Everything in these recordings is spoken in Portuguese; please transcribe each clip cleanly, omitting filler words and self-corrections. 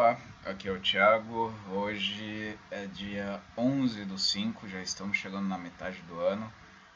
Olá, aqui é o Thiago. Hoje é dia 11/5, já estamos chegando na metade do ano.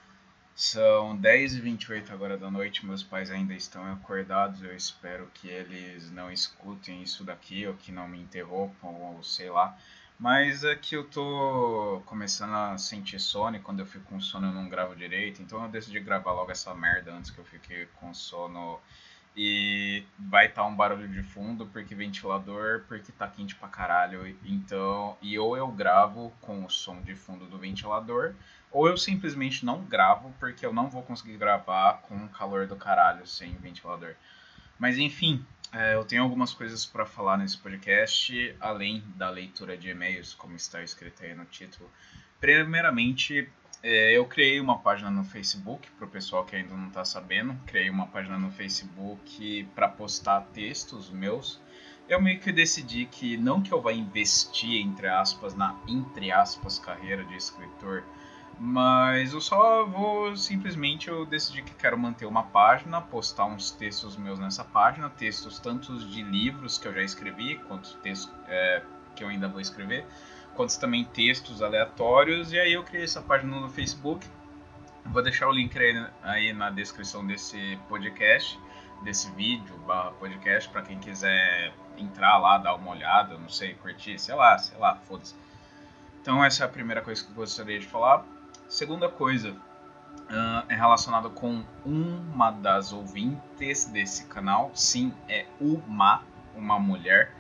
São 10h28 agora da noite, meus pais ainda estão acordados. Eu espero que eles não escutem isso daqui ou que não me interrompam ou sei lá. Mas é que eu tô começando a sentir sono e quando eu fico com sono eu não gravo direito. Então eu decidi gravar logo essa merda antes que eu fique com sono. E vai estar um barulho de fundo porque ventilador, porque tá quente pra caralho. Então, ou eu gravo com o som de fundo do ventilador, ou eu simplesmente não gravo porque eu não vou conseguir gravar com o calor do caralho sem ventilador. Mas enfim, eu tenho algumas coisas para falar nesse podcast, além da leitura de e-mails, como está escrito aí no título. Primeiramente, eu criei uma página no Facebook, para o pessoal que ainda não está sabendo. Criei uma página no Facebook para postar textos meus. Eu meio que decidi que não que eu vá investir, entre aspas, na, entre aspas, carreira de escritor, mas eu só vou, simplesmente, eu decidi que quero manter uma página, postar uns textos meus nessa página, textos tanto de livros que eu já escrevi, quanto textos que eu ainda vou escrever, quanto também textos aleatórios, e aí eu criei essa página no Facebook. Vou deixar o link aí na descrição desse podcast, desse vídeo, podcast, para quem quiser entrar lá, dar uma olhada, não sei, curtir, sei lá, foda-se. Então essa é a primeira coisa que eu gostaria de falar. Segunda coisa é relacionada com uma das ouvintes desse canal. Sim, é uma mulher.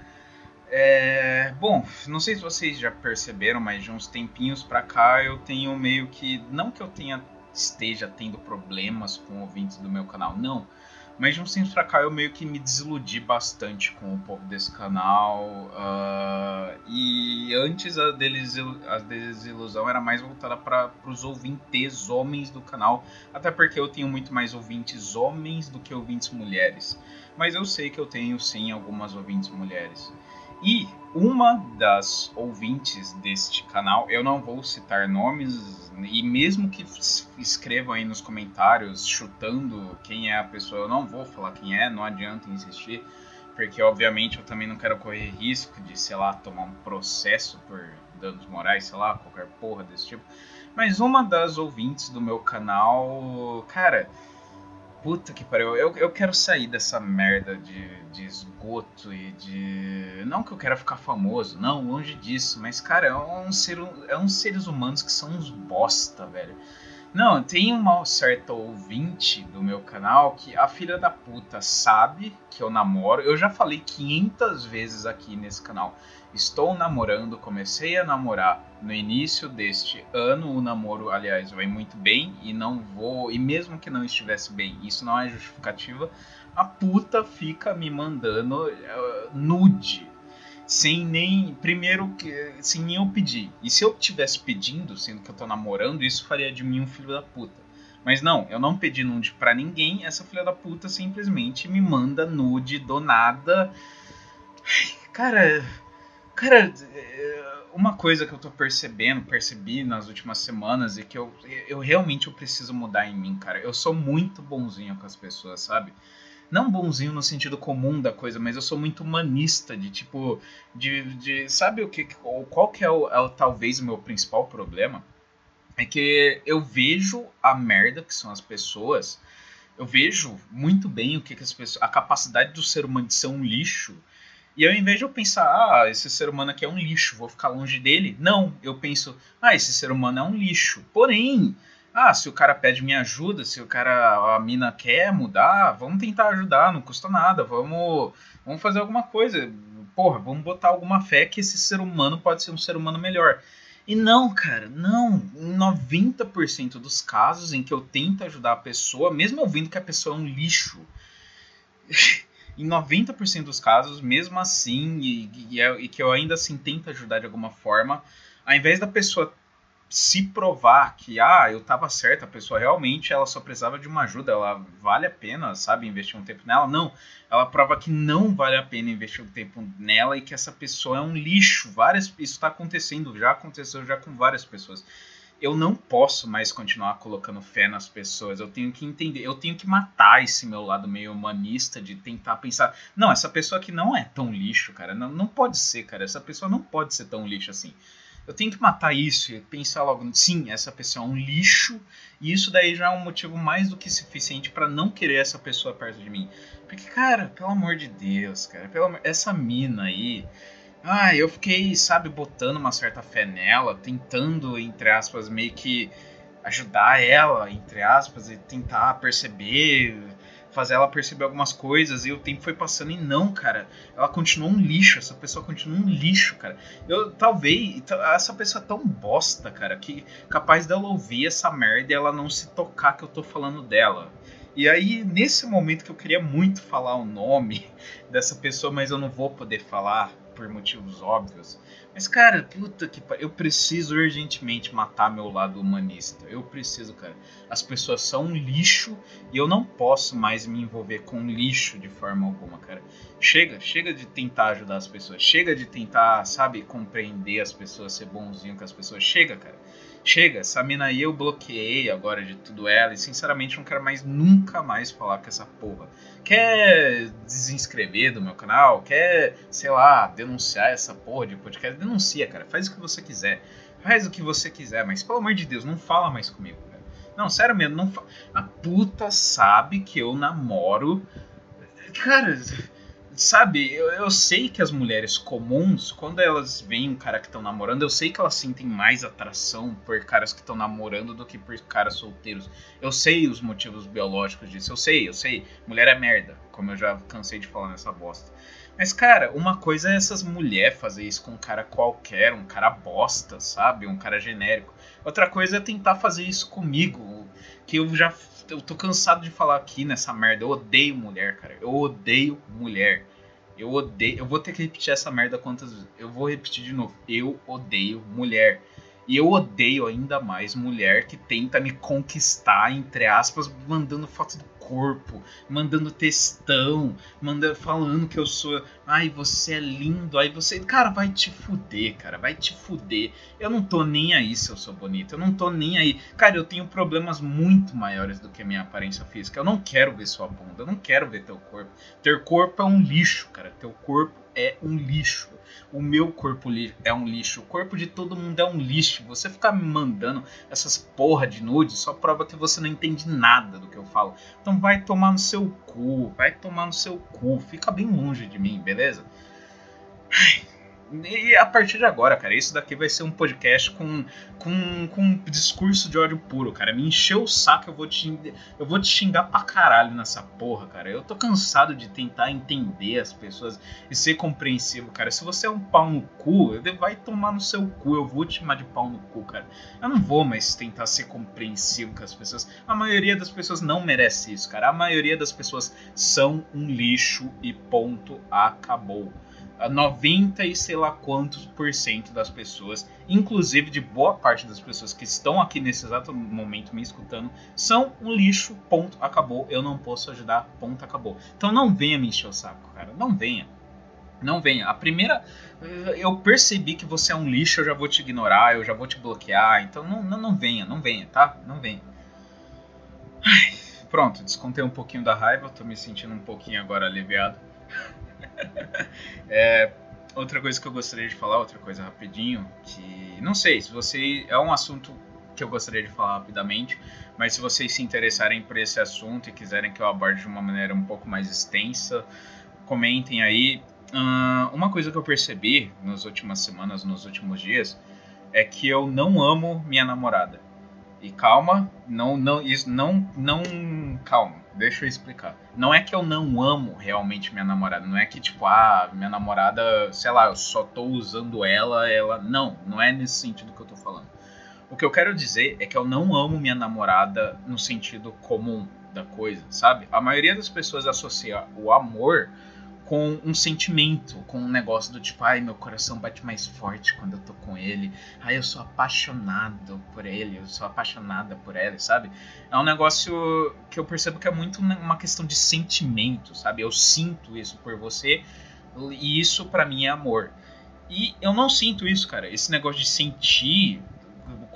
Bom, não sei se vocês já perceberam, mas de uns tempinhos pra cá eu tenho meio que... Não que eu esteja tendo problemas com ouvintes do meu canal, não. Mas de uns tempos pra cá eu meio que me desiludi bastante com o povo desse canal. E antes a desilusão era mais voltada para os ouvintes homens do canal. Até porque eu tenho muito mais ouvintes homens do que ouvintes mulheres. Mas eu sei que eu tenho sim algumas ouvintes mulheres. E uma das ouvintes deste canal, eu não vou citar nomes, e mesmo que escrevam aí nos comentários chutando quem é a pessoa, eu não vou falar quem é, não adianta insistir, porque obviamente eu também não quero correr risco de, sei lá, tomar um processo por danos morais, sei lá, qualquer porra desse tipo. Mas uma das ouvintes do meu canal, cara... Puta que pariu, eu quero sair dessa merda de esgoto e de... Não que eu quero ficar famoso, não, longe disso, mas, cara, é uns seres humanos que são uns bosta, velho. Não, tem uma certa ouvinte do meu canal que a filha da puta sabe que eu namoro. Eu já falei 500 vezes aqui nesse canal. Estou namorando, comecei a namorar no início deste ano. O namoro, aliás, vai muito bem e não vou... E mesmo que não estivesse bem, isso não é justificativa. A puta fica me mandando nude. Sem nem eu pedir. E se eu tivesse pedindo, sendo que eu tô namorando, isso faria de mim um filho da puta. Mas não, eu não pedi nude pra ninguém. Essa filha da puta simplesmente me manda nude do nada. Cara, uma coisa que eu tô percebi nas últimas semanas, e que eu realmente preciso mudar em mim, cara. Eu sou muito bonzinho com as pessoas, sabe? Não bonzinho no sentido comum da coisa, mas eu sou muito humanista, de tipo... sabe o que... Qual que é talvez o meu principal problema? É que eu vejo a merda que são as pessoas, eu vejo muito bem o que as pessoas... A capacidade do ser humano de ser um lixo, e ao invés de eu pensar, esse ser humano aqui é um lixo, vou ficar longe dele, não, eu penso, esse ser humano é um lixo, porém... se o cara pede minha ajuda, se a mina quer mudar, vamos tentar ajudar, não custa nada, vamos fazer alguma coisa. Porra, vamos botar alguma fé que esse ser humano pode ser um ser humano melhor. E não, cara, não. Em 90% dos casos em que eu tento ajudar a pessoa, mesmo eu vendo que a pessoa é um lixo, em 90% dos casos, mesmo assim, e que eu ainda assim tento ajudar de alguma forma, ao invés da pessoa se provar que, eu tava certo, a pessoa realmente, ela só precisava de uma ajuda, ela vale a pena, sabe, investir um tempo nela, não, ela prova que não vale a pena investir um tempo nela e que essa pessoa é um lixo, isso tá acontecendo, já aconteceu já com várias pessoas, eu não posso mais continuar colocando fé nas pessoas. Eu tenho que entender, eu tenho que matar esse meu lado meio humanista de tentar pensar, não, essa pessoa aqui não é tão lixo, cara. Não pode ser, cara. Essa pessoa não pode ser tão lixo assim. Eu tenho que matar isso e pensar logo, sim, essa pessoa é um lixo, e isso daí já é um motivo mais do que suficiente para não querer essa pessoa perto de mim. Porque, cara, pelo amor de Deus, cara, essa mina aí, eu fiquei, sabe, botando uma certa fé nela, tentando, entre aspas, meio que ajudar ela, entre aspas, e tentar perceber, fazer ela perceber algumas coisas, e o tempo foi passando e não, cara, ela continuou um lixo, essa pessoa continua um lixo, cara. Talvez, essa pessoa é tão bosta, cara, que capaz dela ouvir essa merda e ela não se tocar que eu tô falando dela. E aí, nesse momento que eu queria muito falar o nome dessa pessoa, mas eu não vou poder falar por motivos óbvios. Mas, cara, puta que pariu, eu preciso urgentemente matar meu lado humanista. Eu preciso, cara. As pessoas são um lixo e eu não posso mais me envolver com lixo de forma alguma, cara. Chega de tentar ajudar as pessoas. Chega de tentar, sabe, compreender as pessoas, ser bonzinho com as pessoas. Chega, cara. Chega, essa mina aí eu bloqueei agora de tudo ela e sinceramente não quero mais nunca mais falar com essa porra. Quer desinscrever do meu canal? Quer, sei lá, denunciar essa porra de podcast? Denuncia, cara. Faz o que você quiser. Faz o que você quiser, mas pelo amor de Deus, não fala mais comigo, cara. Não, sério mesmo, não fala. A puta sabe que eu namoro. Cara, sabe, eu sei que as mulheres comuns, quando elas veem um cara que estão namorando, eu sei que elas sentem mais atração por caras que estão namorando do que por caras solteiros. Eu sei os motivos biológicos disso, eu sei. Mulher é merda, como eu já cansei de falar nessa bosta. Mas, cara, uma coisa é essas mulheres fazer isso com um cara qualquer, um cara bosta, sabe? Um cara genérico. Outra coisa é tentar fazer isso comigo, que eu tô cansado de falar aqui nessa merda. Eu odeio mulher, cara. Eu odeio mulher. Eu odeio. Eu vou ter que repetir essa merda quantas vezes. Eu vou repetir de novo. Eu odeio mulher. E eu odeio ainda mais mulher que tenta me conquistar, entre aspas, mandando foto do corpo, mandando textão, falando que eu sou. Ai, você é lindo. Aí você. Cara, vai te fuder, cara. Vai te fuder. Eu não tô nem aí se eu sou bonito. Eu não tô nem aí. Cara, eu tenho problemas muito maiores do que a minha aparência física. Eu não quero ver sua bunda. Eu não quero ver teu corpo. Teu corpo é um lixo, cara. Teu corpo é um lixo. O meu corpo é um lixo. O corpo de todo mundo é um lixo. Você ficar me mandando essas porra de nude só prova que você não entende nada do que eu falo. Então vai tomar no seu cu. Vai tomar no seu cu. Fica bem longe de mim, beleza? E a partir de agora, cara, isso daqui vai ser um podcast com discurso de ódio puro, cara. Me encheu o saco, eu vou te xingar pra caralho nessa porra, cara. Eu tô cansado de tentar entender as pessoas e ser compreensivo, cara. Se você é um pau no cu, vai tomar no seu cu. Eu vou te chamar de pau no cu, cara. Eu não vou mais tentar ser compreensivo com as pessoas. A maioria das pessoas não merece isso, cara. A maioria das pessoas são um lixo e ponto, acabou. 90 e sei lá quantos % das pessoas, inclusive de boa parte das pessoas que estão aqui nesse exato momento me escutando, são um lixo, ponto, acabou. Eu não posso ajudar, ponto, acabou. Então não venha me encher o saco, cara. Não venha. Não venha. A primeira... Eu percebi que você é um lixo, eu já vou te ignorar, eu já vou te bloquear. Então não venha, tá? Não venha. Ai, pronto, descontei um pouquinho da raiva, tô me sentindo um pouquinho agora aliviado. Outra coisa que eu gostaria de falar, outra coisa rapidinho, que não sei se você é um assunto que eu gostaria de falar rapidamente, mas se vocês se interessarem por esse assunto e quiserem que eu aborde de uma maneira um pouco mais extensa, comentem aí. Uma coisa que eu percebi nas últimas semanas, nos últimos dias, é que eu não amo minha namorada. E calma, calma, deixa eu explicar. Não é que eu não amo realmente minha namorada, não é que tipo, minha namorada, sei lá, eu só tô usando ela, não é nesse sentido que eu tô falando. O que eu quero dizer é que eu não amo minha namorada no sentido comum da coisa, sabe? A maioria das pessoas associa o amor com um sentimento, com um negócio do tipo, ai, meu coração bate mais forte quando eu tô com ele, ai, eu sou apaixonado por ele, eu sou apaixonada por ela, sabe? É um negócio que eu percebo que é muito uma questão de sentimento, sabe? Eu sinto isso por você e isso pra mim é amor. E eu não sinto isso, cara, esse negócio de sentir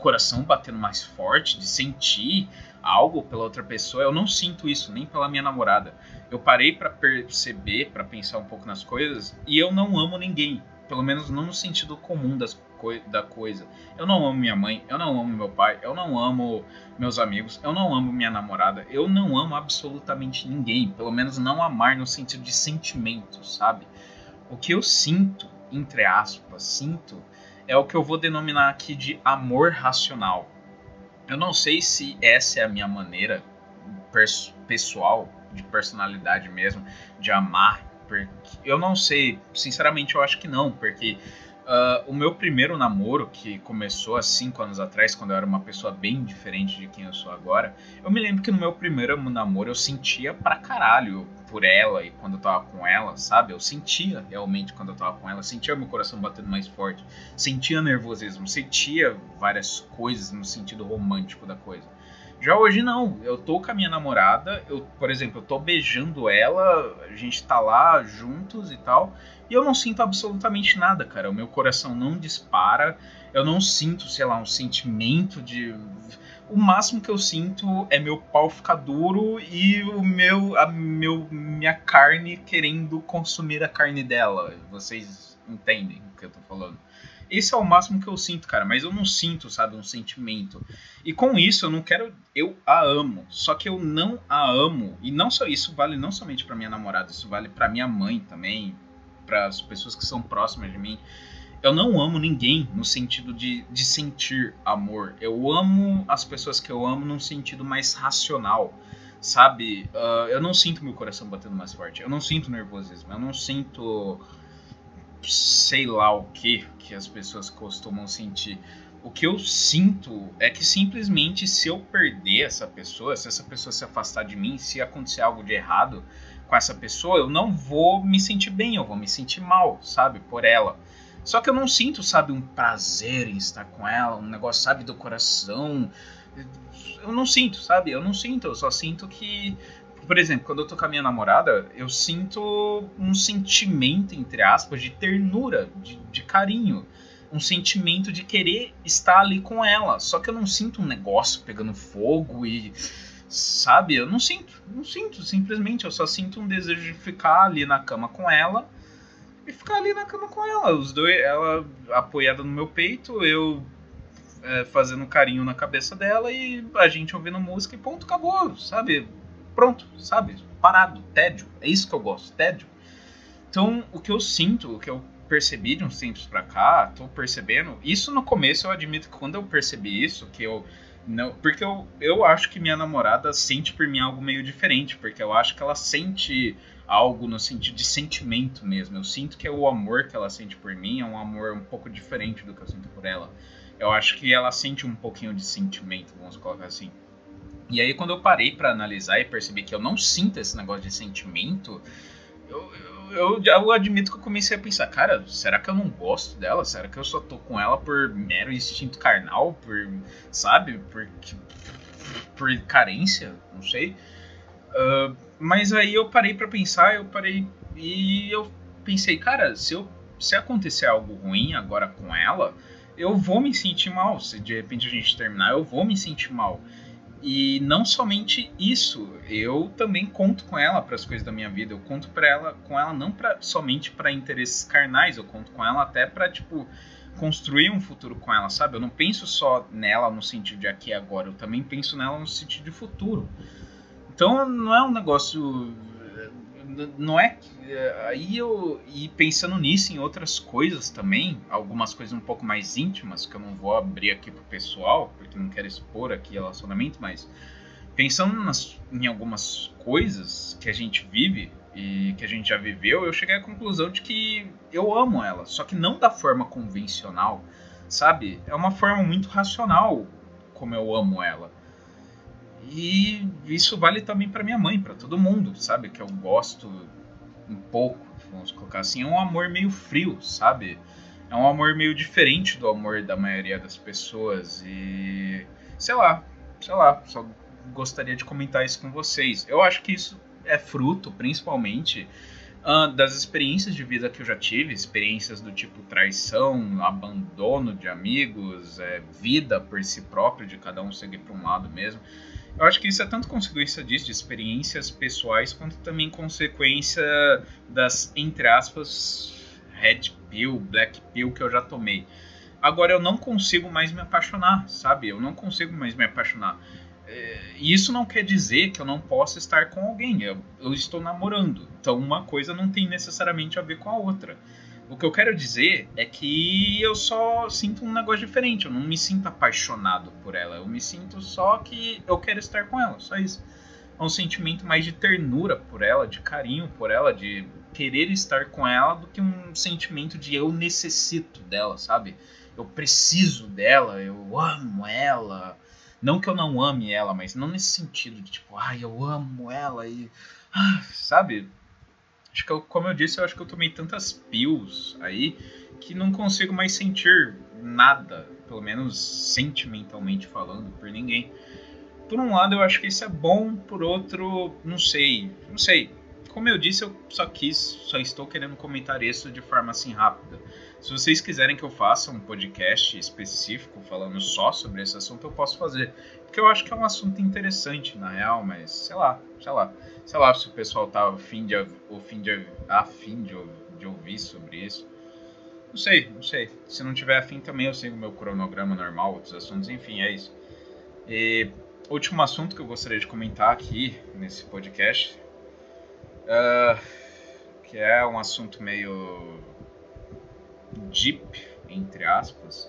coração batendo mais forte, de sentir algo pela outra pessoa. Eu não sinto isso, nem pela minha namorada. Eu parei pra perceber, pra pensar um pouco nas coisas, e eu não amo ninguém. Pelo menos não no sentido comum da coisa. Eu não amo minha mãe, eu não amo meu pai, eu não amo meus amigos, eu não amo minha namorada, eu não amo absolutamente ninguém. Pelo menos não amar no sentido de sentimento, sabe? O que eu sinto, entre aspas, é o que eu vou denominar aqui de amor racional. Eu não sei se essa é a minha maneira pessoal, de personalidade mesmo, de amar. Porque eu não sei, sinceramente eu acho que não, porque o meu primeiro namoro, que começou há 5 anos atrás, quando eu era uma pessoa bem diferente de quem eu sou agora, eu me lembro que no meu primeiro namoro eu sentia pra caralho por ela, e quando eu tava com ela, sabe? Eu sentia realmente quando eu tava com ela, sentia meu coração batendo mais forte, sentia nervosismo, sentia várias coisas no sentido romântico da coisa. Já hoje não, eu tô com a minha namorada, por exemplo, eu tô beijando ela, a gente tá lá juntos e tal, e eu não sinto absolutamente nada, cara. O meu coração não dispara, eu não sinto, sei lá, um sentimento de... O máximo que eu sinto é meu pau ficar duro e minha carne querendo consumir a carne dela. Vocês entendem o que eu tô falando? Esse é o máximo que eu sinto, cara, mas eu não sinto, sabe, um sentimento. E com isso eu não quero... Eu a amo, só que eu não a amo. E não só isso vale não somente pra minha namorada, isso vale pra minha mãe também, para as pessoas que são próximas de mim. Eu não amo ninguém no sentido de sentir amor. Eu amo as pessoas que eu amo num sentido mais racional, sabe? Eu não sinto meu coração batendo mais forte. Eu não sinto nervosismo. Eu não sinto... sei lá o que as pessoas costumam sentir. O que eu sinto é que simplesmente se eu perder essa pessoa, se essa pessoa se afastar de mim, se acontecer algo de errado com essa pessoa, eu não vou me sentir bem, eu vou me sentir mal, sabe, por ela. Só que eu não sinto, sabe, um prazer em estar com ela, um negócio, sabe, do coração. Eu não sinto, sabe, eu só sinto que... Por exemplo, quando eu tô com a minha namorada, eu sinto um sentimento, entre aspas, de ternura, de carinho. Um sentimento de querer estar ali com ela. Só que eu não sinto um negócio pegando fogo e... Sabe? Eu não sinto, simplesmente. Eu só sinto um desejo de ficar ali na cama com ela. E ficar ali na cama com ela. Os dois, ela apoiada no meu peito, eu fazendo carinho na cabeça dela e a gente ouvindo música e ponto, acabou, sabe? Pronto, sabe? Parado, tédio. É isso que eu gosto, tédio. Então, o que eu sinto, o que eu percebi de uns tempos pra cá, tô percebendo... Isso no começo eu admito que quando eu percebi isso, que eu... não, porque eu acho que minha namorada sente por mim algo meio diferente, porque eu acho que ela sente algo no sentido de sentimento mesmo. Eu sinto que o amor que ela sente por mim é um amor um pouco diferente do que eu sinto por ela. Eu acho que ela sente um pouquinho de sentimento, vamos colocar assim. E aí quando eu parei pra analisar e percebi que eu não sinto esse negócio de sentimento, eu admito que eu comecei a pensar, cara, será que eu não gosto dela? Será que eu só tô com ela por mero instinto carnal? Sabe? Por carência? Não sei. Mas aí eu parei pra pensar, eu pensei, cara, se acontecer algo ruim agora com ela, eu vou me sentir mal. Se de repente a gente terminar, eu vou me sentir mal. E não somente isso, eu também conto com ela para as coisas da minha vida. Eu conto com ela não somente para interesses carnais, eu conto com ela até para tipo construir um futuro com ela, sabe? Eu não penso só nela no sentido de aqui e agora, eu também penso nela no sentido de futuro. Então não é um negócio, não é aí e pensando nisso em outras coisas também, algumas coisas um pouco mais íntimas que eu não vou abrir aqui pro pessoal porque não quero expor aqui relacionamento, mas pensando em algumas coisas que a gente vive e que a gente já viveu, eu cheguei à conclusão de que eu amo ela, só que não da forma convencional, sabe? É uma forma muito racional como eu amo ela. E isso vale também pra minha mãe, pra todo mundo, sabe? Que eu gosto um pouco, vamos colocar assim. É um amor meio frio, sabe? É um amor meio diferente do amor da maioria das pessoas. E sei lá, só gostaria de comentar isso com vocês. Eu acho que isso é fruto, principalmente, Das experiências de vida que eu já tive, experiências do tipo traição, abandono de amigos, vida por si próprio, de cada um seguir para um lado mesmo. Eu acho que isso é tanto consequência disso, de experiências pessoais, quanto também consequência das, entre aspas, red pill, black pill que eu já tomei. Agora eu não consigo mais me apaixonar, sabe? Eu não consigo mais me apaixonar. E isso não quer dizer que eu não possa estar com alguém. Eu estou namorando. Então uma coisa não tem necessariamente a ver com a outra. O que eu quero dizer é que eu só sinto um negócio diferente. Eu não me sinto apaixonado por ela. Eu me sinto só que eu quero estar com ela. Só isso. É um sentimento mais de ternura por ela, de carinho por ela, de querer estar com ela, do que um sentimento de eu necessito dela, sabe? Eu preciso dela, eu amo ela. Não que eu não ame ela, mas não nesse sentido de tipo, eu amo ela e... sabe? Acho que como eu disse, eu acho que eu tomei tantas pills aí que não consigo mais sentir nada, pelo menos sentimentalmente falando, por ninguém. Por um lado, eu acho que isso é bom, por outro, não sei. Como eu disse, eu só estou querendo comentar isso de forma assim rápida. Se vocês quiserem que eu faça um podcast específico falando só sobre esse assunto, eu posso fazer. Porque eu acho que é um assunto interessante, na real, mas sei lá se o pessoal tá afim de ouvir sobre isso. Não sei. Se não tiver afim também, eu sigo o meu cronograma normal, outros assuntos, enfim, é isso. E último assunto que eu gostaria de comentar aqui nesse podcast, que é um assunto meio deep, entre aspas.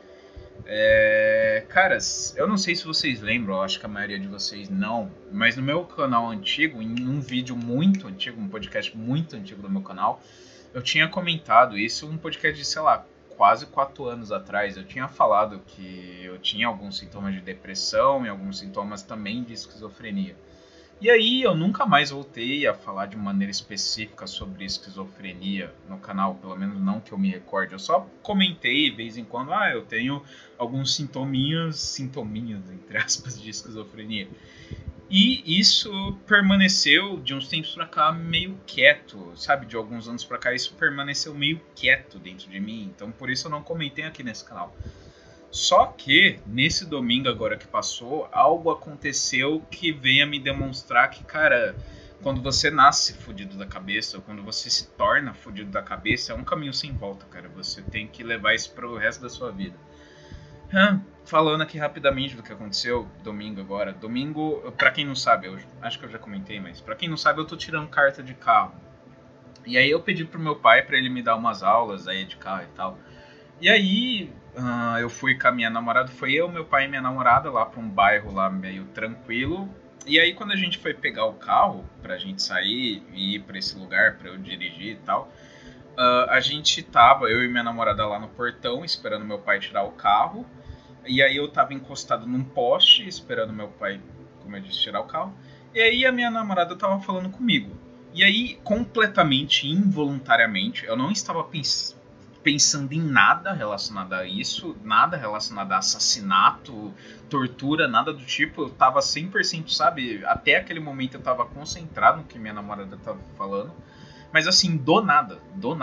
Caras, eu não sei se vocês lembram, eu acho que a maioria de vocês não, mas no meu canal antigo, em um vídeo muito antigo, um podcast muito antigo do meu canal, eu tinha comentado isso, um podcast de, sei lá, quase 4 anos atrás. Eu tinha falado que eu tinha alguns sintomas de depressão e alguns sintomas também de esquizofrenia. E aí eu nunca mais voltei a falar de maneira específica sobre esquizofrenia no canal, pelo menos não que eu me recorde. Eu só comentei de vez em quando, eu tenho alguns sintominhas, entre aspas, de esquizofrenia. E isso permaneceu de uns tempos pra cá meio quieto, sabe? De alguns anos pra cá isso permaneceu meio quieto dentro de mim, então por isso eu não comentei aqui nesse canal. Só que, nesse domingo agora que passou, algo aconteceu que veio a me demonstrar que, cara, quando você nasce fudido da cabeça, ou quando você se torna fudido da cabeça, é um caminho sem volta, cara. Você tem que levar isso pro resto da sua vida. Falando aqui rapidamente do que aconteceu domingo agora. Domingo, pra quem não sabe, eu acho que eu já comentei, mas pra quem não sabe, eu tô tirando carta de carro. E aí eu pedi pro meu pai pra ele me dar umas aulas aí de carro e tal. E aí eu fui com a minha namorada, foi eu, meu pai e minha namorada lá pra um bairro lá meio tranquilo. E aí quando a gente foi pegar o carro pra gente sair e ir pra esse lugar pra eu dirigir e tal, a gente tava, eu e minha namorada lá no portão esperando meu pai tirar o carro. E aí eu tava encostado num poste esperando meu pai, como eu disse, tirar o carro. E aí a minha namorada tava falando comigo. E aí, completamente involuntariamente, eu não estava pensando em nada relacionado a isso, nada relacionado a assassinato, tortura, nada do tipo. Eu tava 100%, sabe? Até aquele momento eu tava concentrado no que minha namorada tava falando. Mas assim, do nada,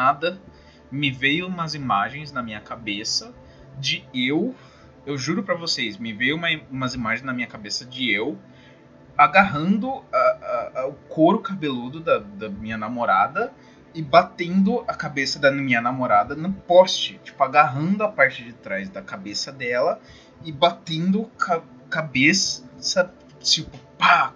me veio umas imagens na minha cabeça de eu juro pra vocês, me veio umas imagens na minha cabeça de eu agarrando o couro cabeludo da minha namorada e batendo a cabeça da minha namorada no poste, tipo, agarrando a parte de trás da cabeça dela e batendo cabeça, tipo, pá,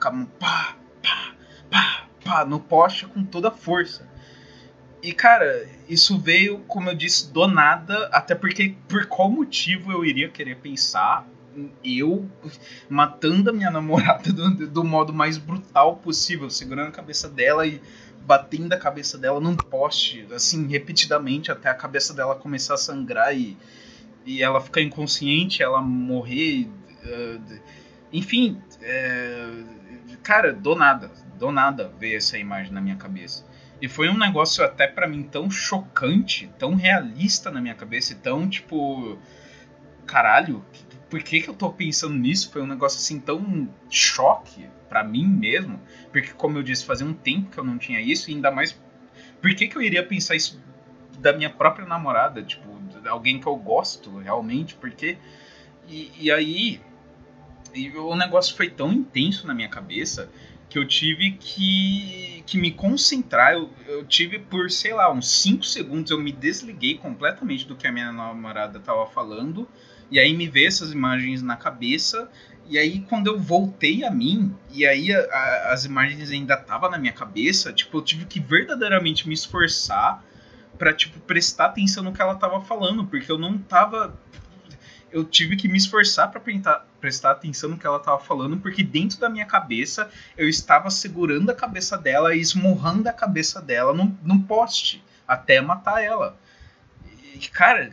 no poste com toda a força. E, cara, isso veio, como eu disse, do nada, até porque por qual motivo eu iria querer pensar eu matando a minha namorada do modo mais brutal possível, segurando a cabeça dela e batendo a cabeça dela num poste, assim, repetidamente, até a cabeça dela começar a sangrar e ela ficar inconsciente, ela morrer. Enfim, cara, do nada veio essa imagem na minha cabeça. E foi um negócio até pra mim tão chocante, tão realista na minha cabeça, e tão tipo, caralho, por que eu tô pensando nisso? Foi um negócio assim tão choque pra mim mesmo, porque como eu disse, fazia um tempo que eu não tinha isso, e ainda mais Por que eu iria pensar isso da minha própria namorada? Tipo, alguém que eu gosto realmente, porque... E aí, o negócio foi tão intenso na minha cabeça que eu tive que me concentrar. Eu tive por, sei lá, uns 5 segundos eu me desliguei completamente do que a minha namorada tava falando. E aí me veio essas imagens na cabeça. E aí quando eu voltei a mim, e aí as imagens ainda estavam na minha cabeça, tipo, eu tive que verdadeiramente me esforçar pra, tipo, prestar atenção no que ela tava falando, porque eu não tava... Eu tive que me esforçar pra prestar atenção no que ela tava falando, porque dentro da minha cabeça eu estava segurando a cabeça dela e esmurrando a cabeça dela num poste, até matar ela. E, cara...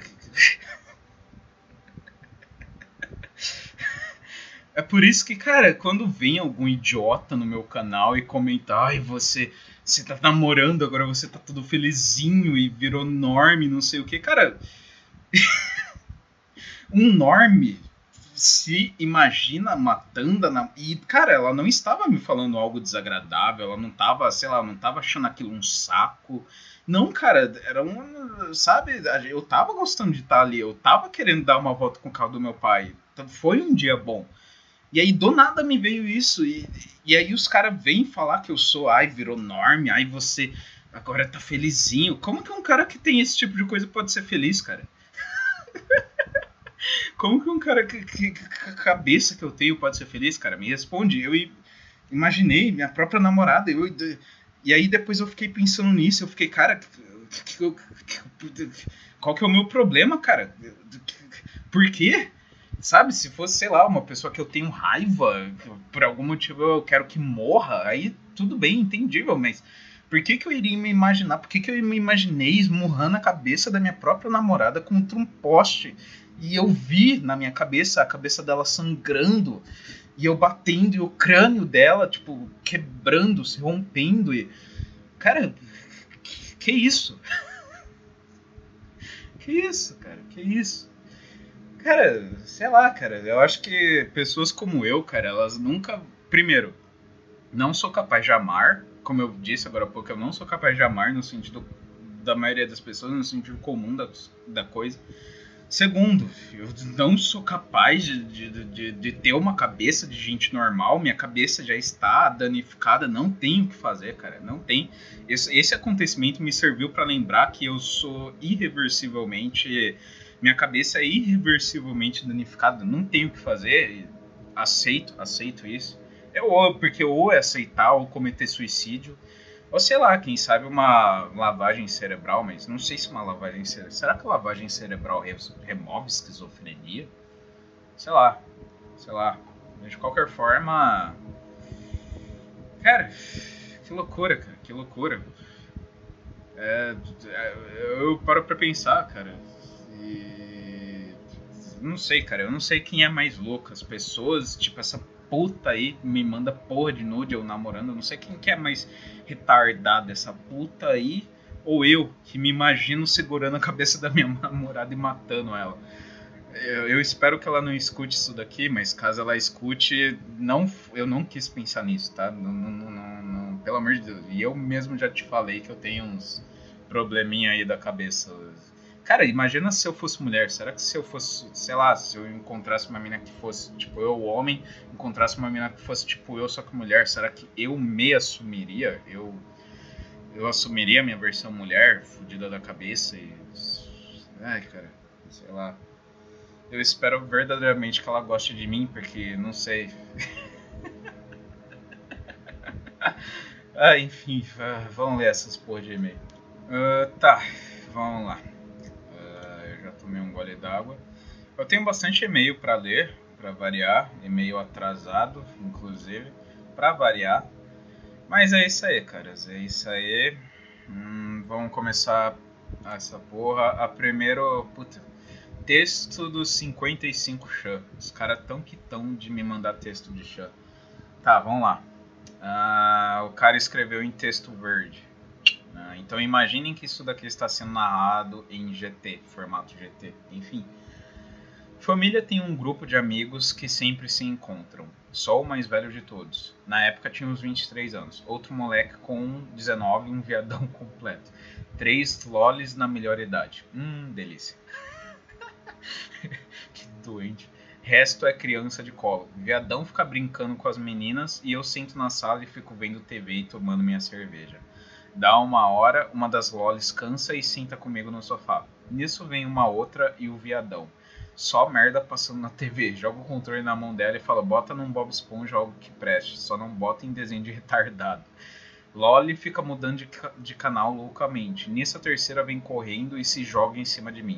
É por isso que, cara, quando vem algum idiota no meu canal e comenta, ai, você tá namorando, agora você tá todo felizinho e virou norme, não sei o que, cara, um norme se imagina matando e, cara, ela não estava me falando algo desagradável, ela não tava, sei lá, não tava achando aquilo um saco. Não, cara, era um, sabe, eu tava gostando de estar ali, eu tava querendo dar uma volta com o carro do meu pai. Então, foi um dia bom. E aí do nada me veio isso. E aí os caras vêm falar que eu sou, ai, virou norme, ai, você agora tá felizinho. Como que um cara que tem esse tipo de coisa pode ser feliz, cara? Como que um cara que a cabeça que eu tenho pode ser feliz, cara? Me responde. Eu imaginei minha própria namorada. E aí depois eu fiquei pensando nisso. Eu fiquei, cara, qual que é o meu problema, cara? Por quê? Sabe, se fosse, sei lá, uma pessoa que eu tenho raiva, por algum motivo eu quero que morra, aí tudo bem, entendível, mas por que eu iria me imaginar? Por que eu me imaginei esmurrando a cabeça da minha própria namorada contra um poste? E eu vi na minha cabeça a cabeça dela sangrando, e eu batendo, e o crânio dela, tipo, quebrando, se rompendo, e... Cara, que isso? Que isso, cara? Que isso? Cara, sei lá, cara. Eu acho que pessoas como eu, cara, elas nunca. Primeiro, não sou capaz de amar. Como eu disse agora há pouco, eu não sou capaz de amar no sentido da maioria das pessoas, no sentido comum da coisa. Segundo, eu não sou capaz de ter uma cabeça de gente normal. Minha cabeça já está danificada. Não tenho o que fazer, cara. Não tem. Esse acontecimento me serviu para lembrar que eu sou irreversivelmente. Minha cabeça é irreversivelmente danificada. Não tenho o que fazer. Aceito isso. Porque ou é aceitar ou cometer suicídio. Ou sei lá, quem sabe uma lavagem cerebral, mas não sei se uma lavagem cerebral... Será que a lavagem cerebral remove esquizofrenia? Sei lá. Mas de qualquer forma... Cara, que loucura, cara, que loucura. Eu paro pra pensar, cara. E... Não sei, cara, eu não sei quem é mais louco. As pessoas, tipo, essa puta aí me manda porra de nude eu namorando. Eu não sei quem que é mais retardado, essa puta aí ou eu, que me imagino segurando a cabeça da minha namorada e matando ela. Eu espero que ela não escute isso daqui, mas caso ela escute, eu não quis pensar nisso, tá? Não, pelo amor de Deus. E eu mesmo já te falei que eu tenho uns probleminha aí da cabeça. Cara, imagina se eu fosse mulher. Será que se eu fosse, sei lá, se eu encontrasse uma mina que fosse, tipo, eu, homem, encontrasse uma mina que fosse, tipo, eu, só que mulher, será que eu me assumiria? Eu assumiria a minha versão mulher, fodida da cabeça e... Ai, cara, sei lá. Eu espero verdadeiramente que ela goste de mim, porque, não sei... Enfim, vamos ler essas porra de e-mail. Tá, vamos lá. Eu já tomei um gole d'água. Eu tenho bastante e-mail para ler, para variar, e-mail atrasado, inclusive, para variar. Mas é isso aí, caras, é isso aí. Vamos começar essa porra. A primeiro, puta, texto dos 55 chã. Os caras tão de me mandar texto de chã. Tá, vamos lá. O cara escreveu em texto verde. Então imaginem que isso daqui está sendo narrado em GT, formato GT. Enfim. Família tem um grupo de amigos que sempre se encontram. Só o mais velho de todos. Na época tinha uns 23 anos. Outro moleque com 19, um viadão completo. 3 lolis na melhor idade. Delícia. Que doente. Resto é criança de colo. Viadão fica brincando com as meninas e eu sento na sala e fico vendo TV e tomando minha cerveja. Dá uma hora, uma das lolis cansa e senta comigo no sofá. Nisso vem uma outra e o viadão. Só merda passando na TV. Joga o controle na mão dela e fala: bota num Bob Esponja algo que preste. Só não bota em desenho de retardado. Loli fica mudando de canal loucamente. Nisso a terceira vem correndo e se joga em cima de mim.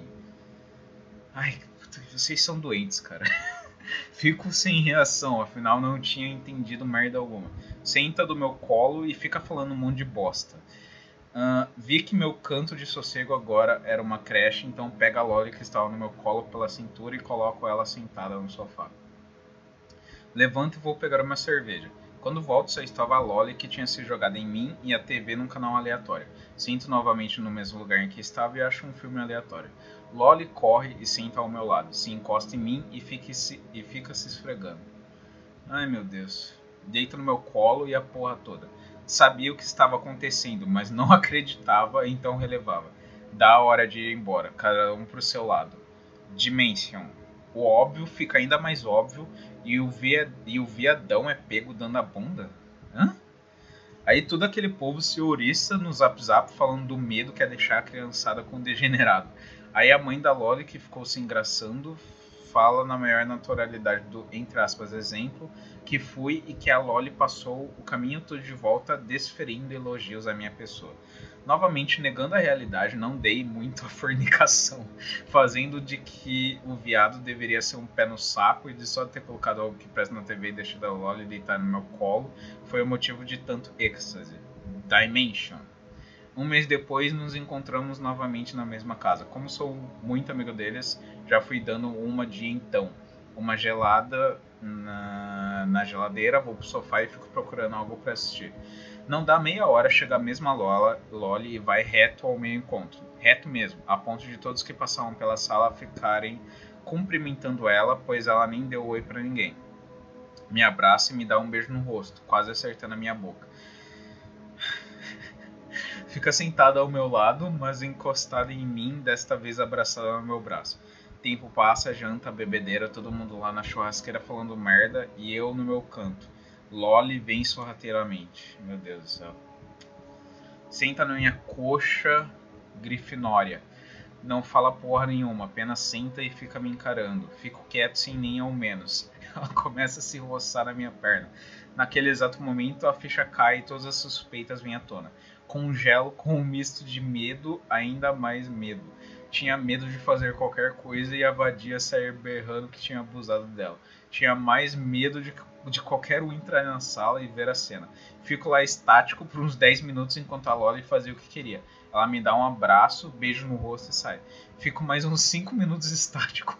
Ai, vocês são doentes, cara. Fico sem reação, afinal não tinha entendido merda alguma. Senta do meu colo e fica falando um monte de bosta. Vi que meu canto de sossego agora era uma creche, então pega a Loli que estava no meu colo pela cintura e coloco ela sentada no sofá. Levanto e vou pegar uma cerveja. Quando volto só estava a Loli que tinha se jogado em mim e a TV num canal aleatório. Sinto novamente no mesmo lugar em que estava e acho um filme aleatório. Loli corre e senta ao meu lado, se encosta em mim e fica se esfregando. Ai meu Deus. Deita no meu colo e a porra toda. Sabia o que estava acontecendo, mas não acreditava, então relevava. Dá a hora de ir embora, cada um pro seu lado. Dimension. O óbvio fica ainda mais óbvio e o viadão é pego dando a bunda? Hã? Aí todo aquele povo se ouriça no Zap Zap falando do medo que é deixar a criançada com degenerado. Aí a mãe da Loli, que ficou se engraçando, fala na maior naturalidade do, entre aspas, exemplo, que fui e que a Loli passou o caminho todo de volta desferindo elogios à minha pessoa. Novamente negando a realidade, não dei muito a fornicação, fazendo de que o viado deveria ser um pé no saco e de só ter colocado algo que presta na TV e deixado a Loli deitar no meu colo foi o motivo de tanto êxtase. Dimension. Um mês depois nos encontramos novamente na mesma casa. Como sou muito amigo deles, já fui dando uma de então. Uma gelada na geladeira, vou pro sofá e fico procurando algo para assistir. Não dá meia hora, chega a mesma Loli e vai reto ao meu encontro. Reto mesmo, a ponto de todos que passavam pela sala ficarem cumprimentando ela, pois ela nem deu oi para ninguém. Me abraça e me dá um beijo no rosto, quase acertando a minha boca. Fica sentada ao meu lado, mas encostada em mim, desta vez abraçada no meu braço. Tempo passa, janta, bebedeira, todo mundo lá na churrasqueira falando merda e eu no meu canto. Loli vem sorrateiramente. Meu Deus do céu. Senta na minha coxa grifinória. Não fala porra nenhuma, apenas senta e fica me encarando. Fico quieto sem nem ao menos. Ela começa a se roçar na minha perna. Naquele exato momento a ficha cai e todas as suspeitas vêm à tona. Congelo com um misto de medo, ainda mais medo. Tinha medo de fazer qualquer coisa e a vadia sair berrando que tinha abusado dela. Tinha mais medo de qualquer um entrar na sala e ver a cena. Fico lá estático por uns 10 minutos enquanto a Loli fazia o que queria. Ela me dá um abraço, beijo no rosto e sai. Fico mais uns 5 minutos estático.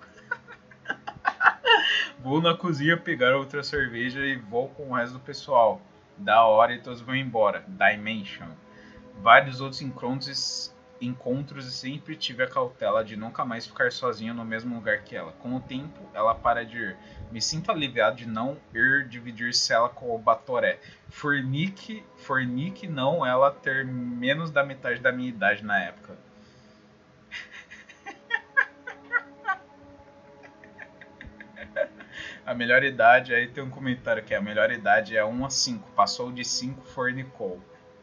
Vou na cozinha pegar outra cerveja e vou com o resto do pessoal. Da hora e todos vão embora. Dimension. Vários outros encontros e sempre tive a cautela de nunca mais ficar sozinho no mesmo lugar que ela. Com o tempo, ela para de ir. Me sinto aliviado de não ir dividir cela com o Batoré. Fornique não ela ter menos da metade da minha idade na época. A melhor idade, aí tem um comentário aqui, a melhor idade é 1 a 5. Passou de 5, fornicou.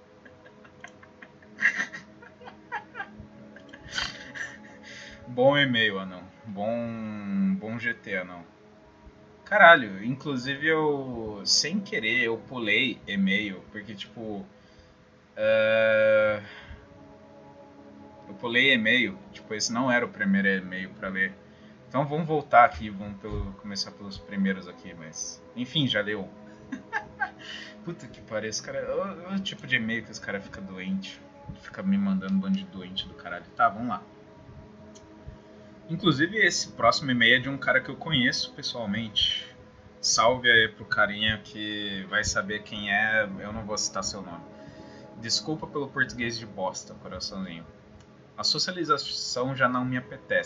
Bom e-mail, anão. Bom GT, anão. Caralho, inclusive eu, sem querer, eu pulei e-mail, porque tipo... eu pulei e-mail, tipo, esse não era o primeiro e-mail pra ler. Então vamos voltar aqui, começar pelos primeiros aqui, mas... Enfim, já deu. Puta que pariu, esse cara... É o tipo de e-mail que esse cara fica doente. Fica me mandando um bando de doente do caralho. Tá, vamos lá. Inclusive esse próximo e-mail é de um cara que eu conheço pessoalmente. Salve aí pro carinha que vai saber quem é, eu não vou citar seu nome. Desculpa pelo português de bosta, coraçãozinho. A socialização já não me apetece.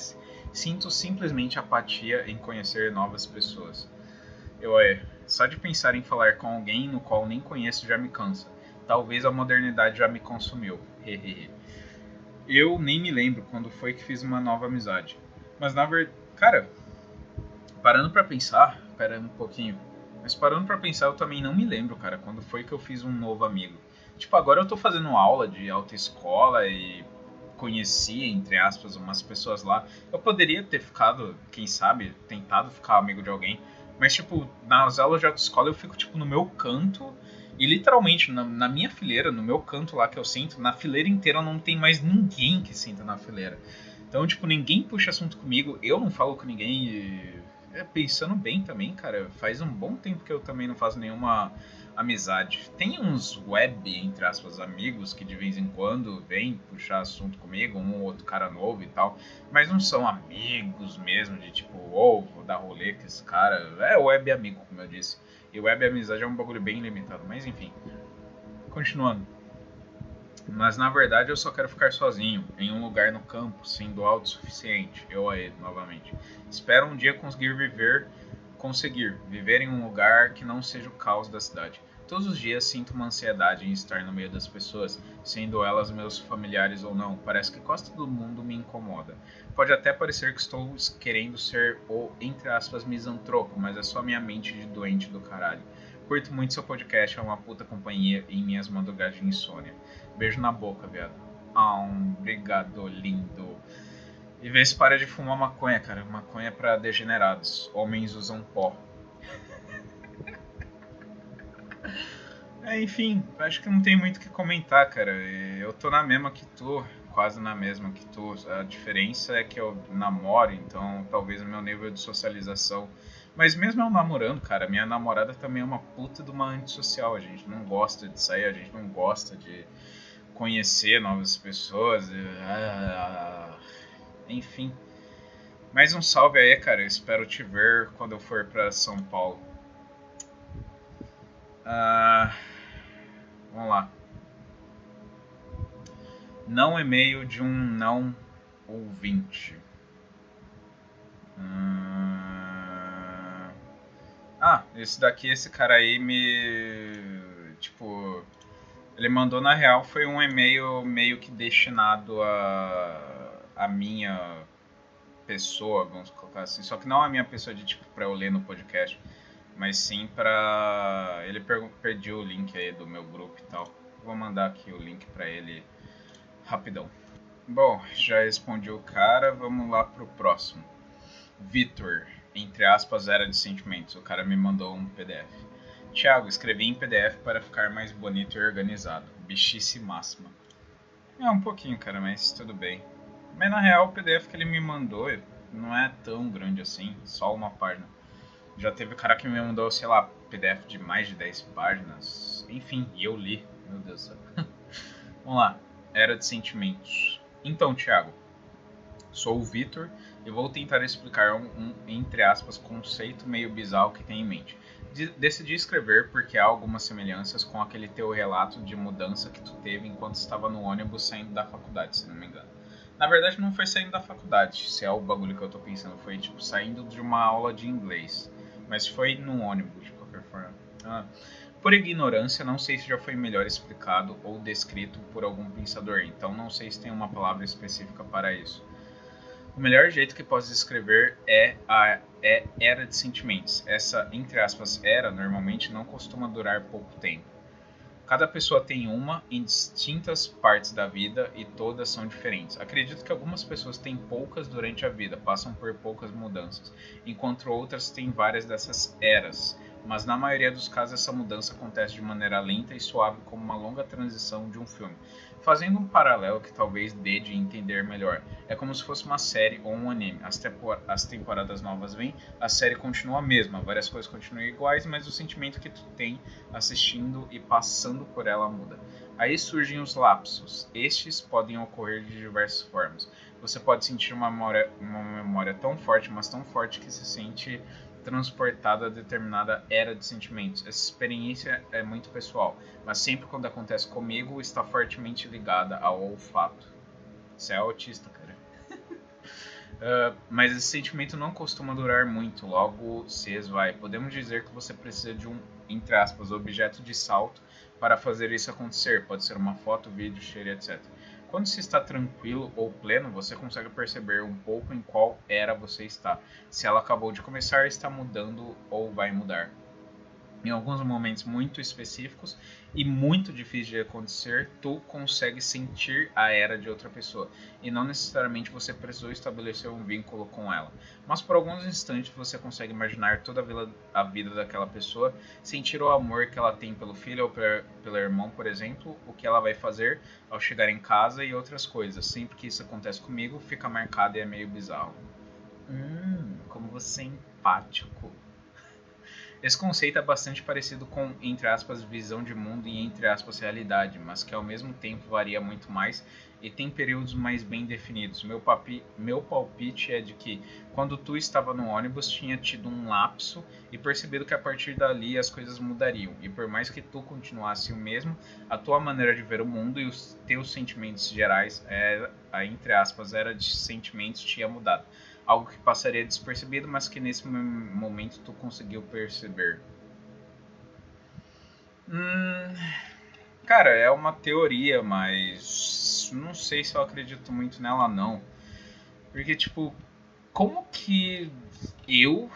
Sinto simplesmente apatia em conhecer novas pessoas. Só de pensar em falar com alguém no qual nem conheço já me cansa. Talvez a modernidade já me consumiu. Hehehe. Eu nem me lembro quando foi que fiz uma nova amizade. Mas na verdade, cara, parando pra pensar, pera um pouquinho. Mas parando pra pensar, eu também não me lembro, cara, quando foi que eu fiz um novo amigo. Tipo, agora eu tô fazendo aula de autoescola e conheci, entre aspas, umas pessoas lá. Eu poderia ter ficado, quem sabe, tentado ficar amigo de alguém. Mas, tipo, nas aulas de autoescola eu fico, tipo, no meu canto. E literalmente, na minha fileira, no meu canto lá que eu sento, na fileira inteira não tem mais ninguém que senta na fileira. Então, tipo, ninguém puxa assunto comigo, eu não falo com ninguém e pensando bem também, cara, faz um bom tempo que eu também não faço nenhuma amizade. Tem uns web, entre aspas, amigos que de vez em quando vêm puxar assunto comigo, um ou outro cara novo e tal, mas não são amigos mesmo, de tipo, vou dar rolê com esse cara. É web amigo, como eu disse. E web amizade é um bagulho bem limitado, mas enfim. Continuando. Mas na verdade eu só quero ficar sozinho, em um lugar no campo, sendo autossuficiente. Eu a ele, novamente. Espero um dia conseguir viver em um lugar que não seja o caos da cidade. Todos os dias sinto uma ansiedade em estar no meio das pessoas, sendo elas meus familiares ou não. Parece que quase todo mundo me incomoda. Pode até parecer que estou querendo ser o, entre aspas, misantropo, mas é só minha mente de doente do caralho. Curto muito seu podcast, é uma puta companhia em minhas madrugadas de insônia. Beijo na boca, viado. Obrigado, lindo. E vê se para de fumar maconha, cara. Maconha é pra degenerados. Homens usam pó. Enfim, acho que não tem muito o que comentar, cara. Eu tô na mesma que tu, quase na mesma que tu. A diferença é que eu namoro, então talvez o meu nível de socialização. Mas mesmo eu namorando, cara, minha namorada também é uma puta de uma antissocial. A gente não gosta de sair, a gente não gosta de conhecer novas pessoas. Enfim. Mais um salve aí, cara. Eu espero te ver quando eu for pra São Paulo. Vamos lá. Não e-mail de um não ouvinte. Esse daqui, esse cara aí me... Tipo... Ele mandou, na real, foi um e-mail meio que destinado a minha pessoa, vamos colocar assim. Só que não a minha pessoa de tipo pra eu ler no podcast, mas sim pra... Ele pediu o link aí do meu grupo e tal. Vou mandar aqui o link pra ele rapidão. Bom, já respondi o cara, vamos lá pro próximo. Vitor, entre aspas, era de sentimentos. O cara me mandou um PDF. Thiago, escrevi em PDF para ficar mais bonito e organizado. Bichice máxima. É um pouquinho, cara, mas tudo bem. Mas na real o PDF que ele me mandou não é tão grande assim, só uma página. Já teve cara que me mandou, sei lá, PDF de mais de 10 páginas. Enfim, e eu li. Meu Deus do céu. Vamos lá. Era de sentimentos. Então, Thiago, sou o Vitor e vou tentar explicar entre aspas, conceito meio bizarro que tenho em mente. Decidi escrever porque há algumas semelhanças com aquele teu relato de mudança que tu teve enquanto estava no ônibus saindo da faculdade, se não me engano. Na verdade não foi saindo da faculdade, se é o bagulho que eu tô pensando, foi tipo saindo de uma aula de inglês. Mas foi no ônibus, de qualquer forma. Por ignorância, não sei se já foi melhor explicado ou descrito por algum pensador, então não sei se tem uma palavra específica para isso. O melhor jeito que posso descrever é a era de sentimentos. Essa, entre aspas, era normalmente não costuma durar pouco tempo. Cada pessoa tem uma em distintas partes da vida e todas são diferentes. Acredito que algumas pessoas têm poucas durante a vida, passam por poucas mudanças, enquanto outras têm várias dessas eras. Mas na maioria dos casos essa mudança acontece de maneira lenta e suave, como uma longa transição de um filme. Fazendo um paralelo que talvez dê de entender melhor, é como se fosse uma série ou um anime. As temporadas novas vêm, a série continua a mesma, várias coisas continuam iguais, mas o sentimento que tu tem assistindo e passando por ela muda. Aí surgem os lapsos. Estes podem ocorrer de diversas formas. Você pode sentir uma memória tão forte, mas tão forte que se sente transportado a determinada era de sentimentos. Essa experiência é muito pessoal, mas sempre quando acontece comigo está fortemente ligada ao olfato. Você é autista, cara. Mas esse sentimento não costuma durar muito, logo se esvai. Podemos dizer que você precisa de um, entre aspas, objeto de salto para fazer isso acontecer. Pode ser uma foto, vídeo, cheiro, etc. Quando se está tranquilo ou pleno, você consegue perceber um pouco em qual era você está. Se ela acabou de começar, está mudando ou vai mudar. Em alguns momentos muito específicos e muito difíceis de acontecer, tu consegue sentir a era de outra pessoa. E não necessariamente você precisou estabelecer um vínculo com ela. Mas por alguns instantes você consegue imaginar toda a vida daquela pessoa, sentir o amor que ela tem pelo filho ou pelo irmão, por exemplo, o que ela vai fazer ao chegar em casa e outras coisas. Sempre que isso acontece comigo, fica marcado e é meio bizarro. Como você é empático. Esse conceito é bastante parecido com, entre aspas, visão de mundo e, entre aspas, realidade, mas que ao mesmo tempo varia muito mais e tem períodos mais bem definidos. Meu palpite é de que, quando tu estava no ônibus, tinha tido um lapso e percebido que a partir dali as coisas mudariam. E por mais que tu continuasse o mesmo, a tua maneira de ver o mundo e os teus sentimentos gerais, entre aspas, era de sentimentos, tinha mudado. Algo que passaria despercebido, mas que nesse momento tu conseguiu perceber. Cara, é uma teoria, mas não sei se eu acredito muito nela não. Porque, tipo, como que eu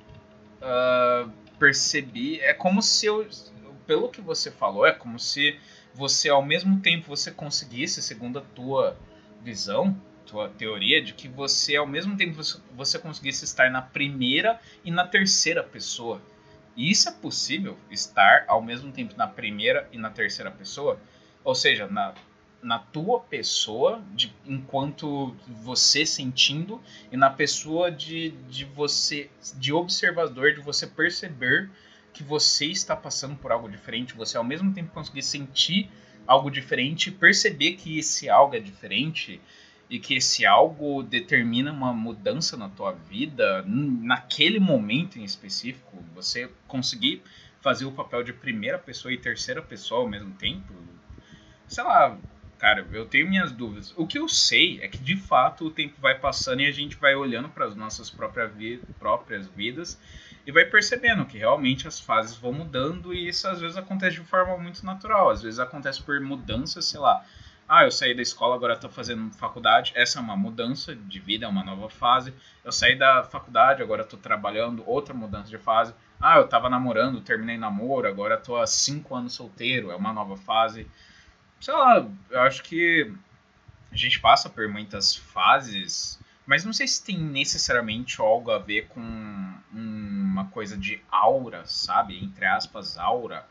percebi? É como se eu, pelo que você falou, é como se você ao mesmo tempo você conseguisse, segundo a tua visão, tua teoria, de que você ao mesmo tempo você conseguisse estar na primeira e na terceira pessoa. E isso é possível, estar ao mesmo tempo na primeira e na terceira pessoa? Ou seja, na tua pessoa, enquanto você sentindo, e na pessoa de você, de observador, de você perceber que você está passando por algo diferente, você ao mesmo tempo conseguir sentir algo diferente, perceber que esse algo é diferente e que esse algo determina uma mudança na tua vida, naquele momento em específico, você conseguir fazer o papel de primeira pessoa e terceira pessoa ao mesmo tempo, sei lá, cara, eu tenho minhas dúvidas. O que eu sei é que, de fato, o tempo vai passando e a gente vai olhando para as nossas próprias vidas e vai percebendo que realmente as fases vão mudando e isso às vezes acontece de forma muito natural. Às vezes acontece por mudanças, sei lá. Ah, eu saí da escola, agora estou fazendo faculdade. Essa é uma mudança de vida, é uma nova fase. Eu saí da faculdade, agora estou trabalhando, outra mudança de fase. Ah, eu estava namorando, terminei namoro, agora estou há 5 anos solteiro, é uma nova fase. Sei lá, eu acho que a gente passa por muitas fases, mas não sei se tem necessariamente algo a ver com uma coisa de aura, sabe? Entre aspas, aura.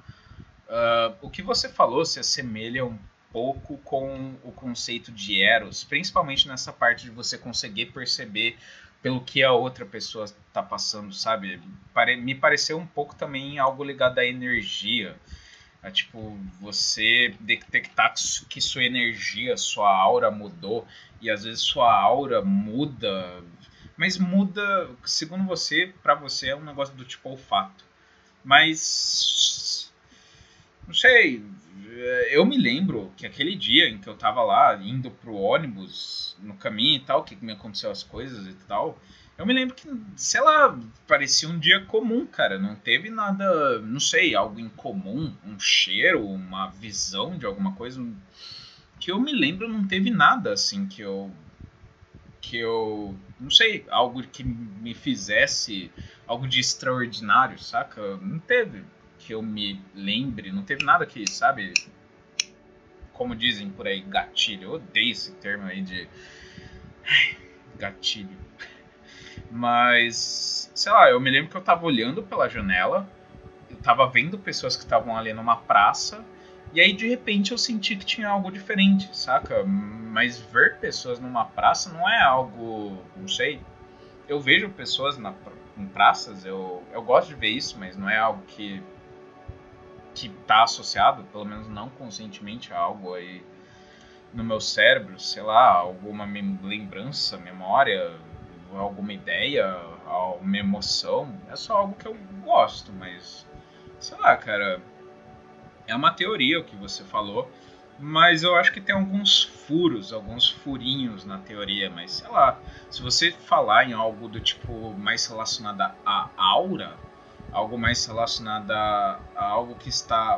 O que você falou se assemelha um pouco com o conceito de Eros, principalmente nessa parte de você conseguir perceber pelo que a outra pessoa está passando, sabe? Me pareceu um pouco também algo ligado à energia. É tipo, você detectar que sua energia, sua aura mudou, e às vezes sua aura muda, mas muda, segundo você, pra você é um negócio do tipo olfato. Mas, não sei, eu me lembro que aquele dia em que eu tava lá, indo pro ônibus, no caminho e tal, que me aconteceu as coisas e tal, eu me lembro que, sei lá, parecia um dia comum, cara. Não teve nada, não sei, algo em comum, um cheiro, uma visão de alguma coisa. Que eu me lembro, não teve nada assim não sei, algo que me fizesse algo de extraordinário, saca? Não teve que eu me lembre, não teve nada que, sabe? Como dizem por aí, gatilho. Eu odeio esse termo aí de gatilho. Mas, sei lá, eu me lembro que eu tava olhando pela janela, eu tava vendo pessoas que estavam ali numa praça, e aí de repente eu senti que tinha algo diferente, saca? Mas ver pessoas numa praça não é algo, não sei. Eu vejo pessoas em praças, eu gosto de ver isso, mas não é algo que tá associado, pelo menos não conscientemente, a algo aí no meu cérebro, sei lá, alguma lembrança, memória, alguma ideia, uma emoção. É só algo que eu gosto, mas sei lá, cara, é uma teoria o que você falou. Mas eu acho que tem alguns furos, alguns furinhos na teoria, mas sei lá, se você falar em algo do tipo mais relacionado à aura, algo mais relacionado a algo que está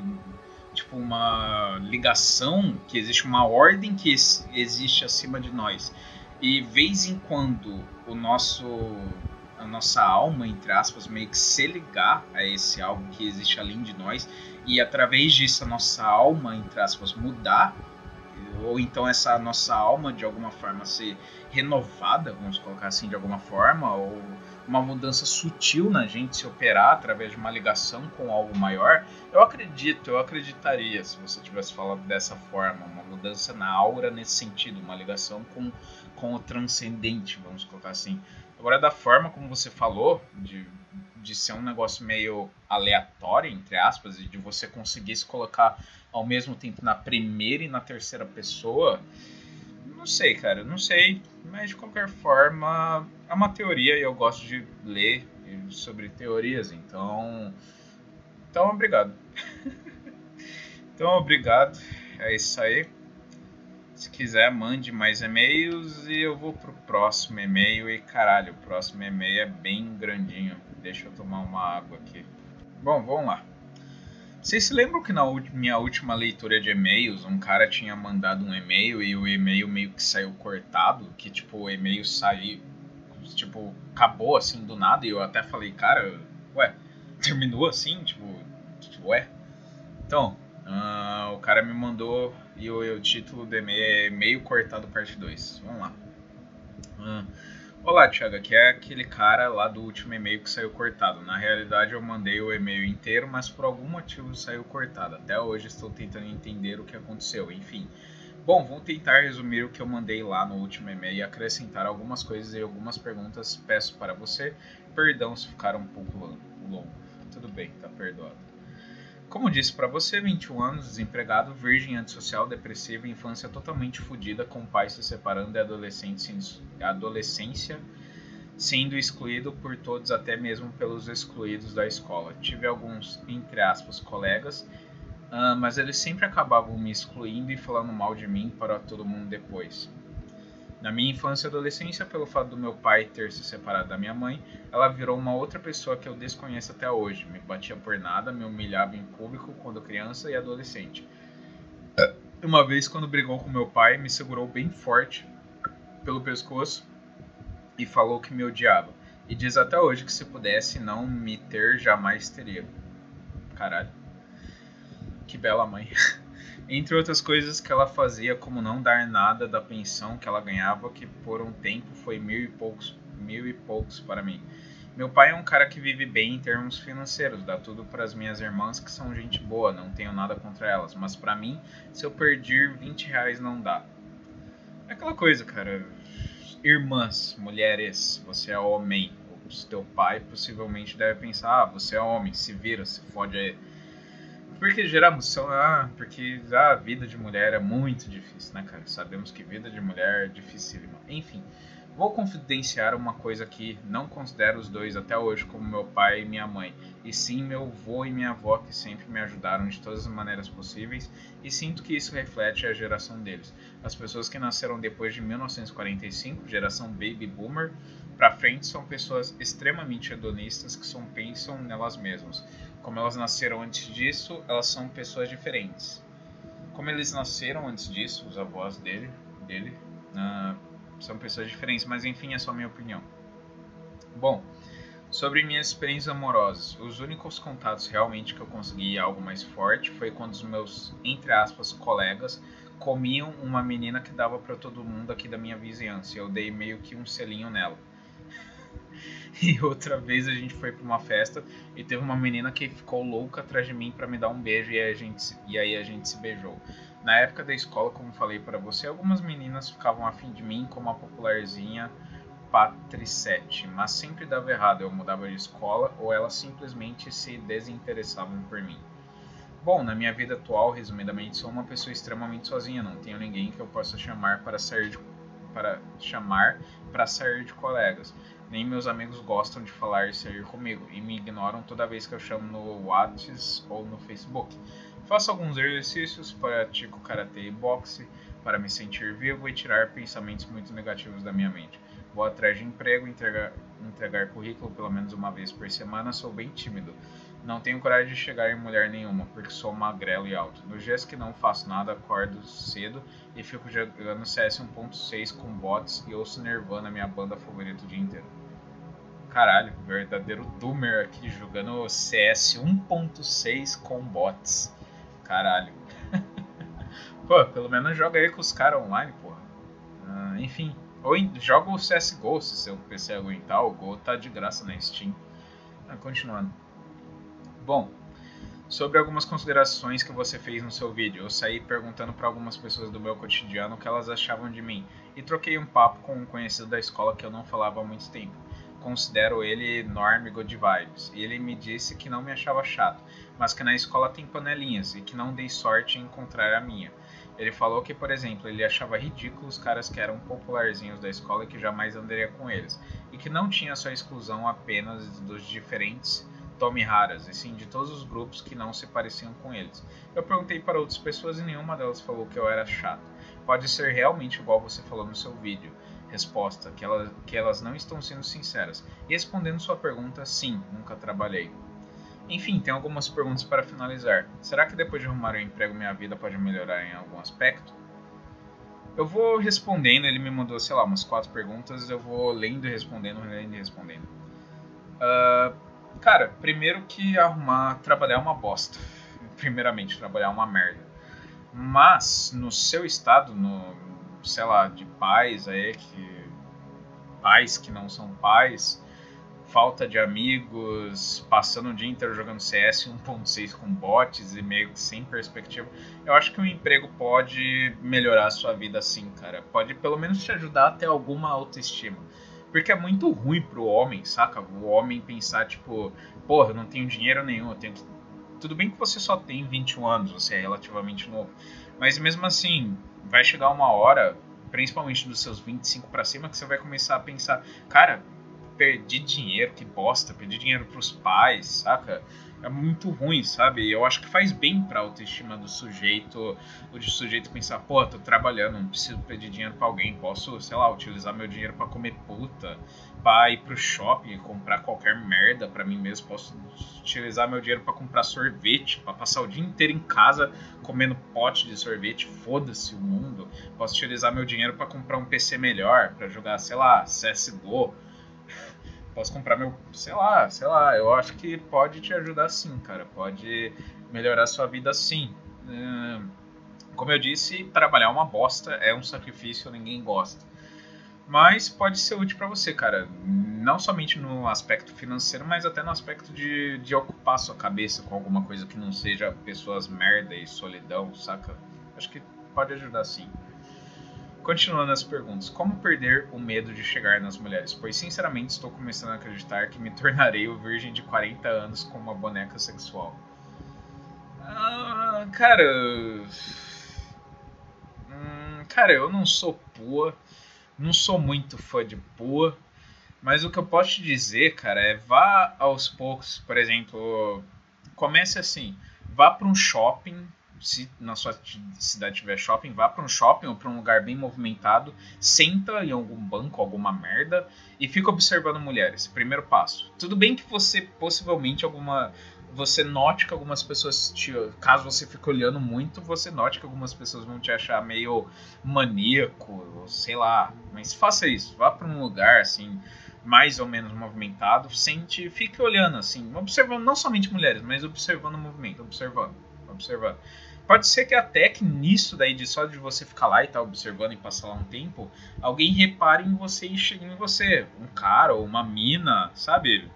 uma ligação, que existe uma ordem que existe acima de nós. E vez em quando a nossa alma, entre aspas, meio que se ligar a esse algo que existe além de nós, e através disso a nossa alma, entre aspas, mudar, ou então essa nossa alma de alguma forma ser renovada, vamos colocar assim de alguma forma, ou uma mudança sutil na gente se operar através de uma ligação com algo maior, eu acreditaria se você tivesse falado dessa forma, uma mudança na aura nesse sentido, uma ligação com o transcendente, vamos colocar assim. Agora, da forma como você falou, de ser um negócio meio aleatório, entre aspas, e de você conseguir se colocar ao mesmo tempo na primeira e na terceira pessoa, não sei, cara, não sei, mas de qualquer forma é uma teoria e eu gosto de ler sobre teorias, então obrigado. Então obrigado, é isso aí. Se quiser, mande mais e-mails e eu vou pro próximo e-mail. E caralho, o próximo e-mail é bem grandinho. Deixa eu tomar uma água aqui. Bom, vamos lá. Vocês se lembram que na minha última leitura de e-mails, um cara tinha mandado um e-mail e o e-mail meio que saiu cortado? Que tipo, o e-mail saiu, tipo, acabou assim do nada. E eu até falei, cara, ué, terminou assim? Tipo ué. Então, o cara me mandou e o título do e-mail é Meio Cortado Parte 2. Vamos lá. Olá, Thiago, aqui é aquele cara lá do último e-mail que saiu cortado. Na realidade, eu mandei o e-mail inteiro, mas por algum motivo saiu cortado. Até hoje estou tentando entender o que aconteceu. Enfim. Bom, vou tentar resumir o que eu mandei lá no último e-mail e acrescentar algumas coisas e algumas perguntas. Peço para você perdão se ficar um pouco longo. Tudo bem, tá perdoado. Como disse para você, 21 anos, desempregado, virgem, antissocial, depressivo, infância totalmente fodida, com pais se separando e adolescência sendo excluído por todos, até mesmo pelos excluídos da escola. Tive alguns, entre aspas, colegas, mas eles sempre acabavam me excluindo e falando mal de mim para todo mundo depois. Na minha infância e adolescência, pelo fato do meu pai ter se separado da minha mãe, ela virou uma outra pessoa que eu desconheço até hoje. Me batia por nada, me humilhava em público quando criança e adolescente. Uma vez, quando brigou com meu pai, me segurou bem forte pelo pescoço e falou que me odiava. E diz até hoje que se pudesse não me ter, jamais teria. Caralho. Que bela mãe. Entre outras coisas que ela fazia, como não dar nada da pensão que ela ganhava, que por um tempo foi mil e poucos para mim. Meu pai é um cara que vive bem em termos financeiros, dá tudo para as minhas irmãs que são gente boa, não tenho nada contra elas, mas para mim, se eu perder 20 reais não dá. É aquela coisa, cara, irmãs, mulheres, você é homem, o teu pai possivelmente deve pensar, você é homem, se vira, se fode aí. Porque geração, porque a vida de mulher é muito difícil, né, cara? Sabemos que vida de mulher é dificílima. Enfim, vou confidenciar uma coisa que não considero os dois até hoje como meu pai e minha mãe, e sim meu avô e minha avó que sempre me ajudaram de todas as maneiras possíveis, e sinto que isso reflete a geração deles. As pessoas que nasceram depois de 1945, geração Baby Boomer, pra frente, são pessoas extremamente hedonistas que só pensam nelas mesmas. Como elas nasceram antes disso, elas são pessoas diferentes. Como eles nasceram antes disso, os avós dele são pessoas diferentes, mas enfim, é só minha opinião. Bom, sobre minhas experiências amorosas, os únicos contatos realmente que eu consegui algo mais forte foi quando os meus, entre aspas, colegas comiam uma menina que dava para todo mundo aqui da minha vizinhança, e eu dei meio que um selinho nela. E outra vez a gente foi pra uma festa e teve uma menina que ficou louca atrás de mim pra me dar um beijo e aí a gente se beijou. Na época da escola, como falei pra você, algumas meninas ficavam afim de mim como a popularzinha Patricete, mas sempre dava errado, eu mudava de escola ou elas simplesmente se desinteressavam por mim. Bom, na minha vida atual, resumidamente, sou uma pessoa extremamente sozinha, não tenho ninguém que eu possa chamar para sair de colegas. Nem meus amigos gostam de falar e sair comigo, e me ignoram toda vez que eu chamo no WhatsApp ou no Facebook. Faço alguns exercícios, pratico karatê e boxe para me sentir vivo e tirar pensamentos muito negativos da minha mente. Vou atrás de emprego, entregar currículo pelo menos uma vez por semana, sou bem tímido. Não tenho coragem de chegar em mulher nenhuma, porque sou magrelo e alto. Nos dias que não faço nada, acordo cedo e fico jogando CS 1.6 com bots e ouço Nirvana, minha banda favorita, o dia inteiro. Caralho, verdadeiro doomer aqui jogando CS 1.6 com bots. Caralho. Pô, pelo menos joga aí com os caras online, porra. Enfim. Ou joga o CSGO, se seu PC aguentar. O Go tá de graça na Steam. Continuando. Bom, sobre algumas considerações que você fez no seu vídeo, eu saí perguntando para algumas pessoas do meu cotidiano o que elas achavam de mim. E troquei um papo com um conhecido da escola que eu não falava há muito tempo. Considero ele enorme good vibes. E ele me disse que não me achava chato, mas que na escola tem panelinhas e que não dei sorte em encontrar a minha. Ele falou que, por exemplo, ele achava ridículo os caras que eram popularzinhos da escola e que jamais andaria com eles. E que não tinha sua exclusão apenas dos diferentes Tommy raras, e sim de todos os grupos que não se pareciam com eles. Eu perguntei para outras pessoas e nenhuma delas falou que eu era chato. Pode ser realmente igual você falou no seu vídeo. Resposta, que elas não estão sendo sinceras. E respondendo sua pergunta, sim, nunca trabalhei. Enfim, tem algumas perguntas para finalizar. Será que depois de arrumar um emprego minha vida pode melhorar em algum aspecto? Eu vou respondendo, ele me mandou, sei lá, umas 4 perguntas, eu vou lendo e respondendo, lendo e respondendo. Cara, primeiro que trabalhar é uma bosta. Primeiramente, trabalhar é uma merda. Mas, no seu estado, sei lá, de pais que não são pais, falta de amigos, passando o dia inteiro jogando CS 1.6 com bots e meio que sem perspectiva, eu acho que um emprego pode melhorar a sua vida sim, cara. Pode pelo menos te ajudar a ter alguma autoestima. Porque é muito ruim pro homem, saca? O homem pensar, tipo, porra, eu não tenho dinheiro nenhum, eu tenho que... Tudo bem que você só tem 21 anos, você é relativamente novo. Mas mesmo assim, vai chegar uma hora, principalmente dos seus 25 pra cima, que você vai começar a pensar, cara, perdi dinheiro, que bosta, perdi dinheiro pros pais, saca? É muito ruim, sabe? Eu acho que faz bem pra autoestima do sujeito, o de sujeito pensar, pô, tô trabalhando, não preciso pedir dinheiro pra alguém, posso, sei lá, utilizar meu dinheiro pra comer puta, pra ir pro shopping, comprar qualquer merda pra mim mesmo, posso utilizar meu dinheiro pra comprar sorvete, pra passar o dia inteiro em casa comendo pote de sorvete, foda-se o mundo, posso utilizar meu dinheiro pra comprar um PC melhor, pra jogar, sei lá, CSGO, posso comprar meu, sei lá, eu acho que pode te ajudar sim, cara, pode melhorar a sua vida sim. Como eu disse, trabalhar é uma bosta, é um sacrifício, ninguém gosta. Mas pode ser útil pra você, cara, não somente no aspecto financeiro, mas até no aspecto de ocupar sua cabeça com alguma coisa que não seja pessoas merda e solidão, saca? Acho que pode ajudar sim. Continuando as perguntas, como perder o medo de chegar nas mulheres? Pois sinceramente estou começando a acreditar que me tornarei o virgem de 40 anos com uma boneca sexual. Cara... Cara, eu não sou pua, não sou muito fã de pua, mas o que eu posso te dizer, cara, é vá aos poucos, por exemplo, comece assim, vá para um shopping, se na sua cidade tiver shopping, vá para um shopping ou para um lugar bem movimentado, senta em algum banco, alguma merda e fica observando mulheres. Primeiro passo. Tudo bem que você possivelmente você note que algumas pessoas caso você fique olhando muito, você note que algumas pessoas vão te achar meio maníaco, sei lá, mas faça isso, vá para um lugar assim mais ou menos movimentado, sente, fique olhando assim, observando não somente mulheres, mas observando o movimento, observando. Pode ser que até que nisso daí de só de você ficar lá e estar observando e passar lá um tempo, alguém repare em você e chegue em você, um cara ou uma mina, sabe?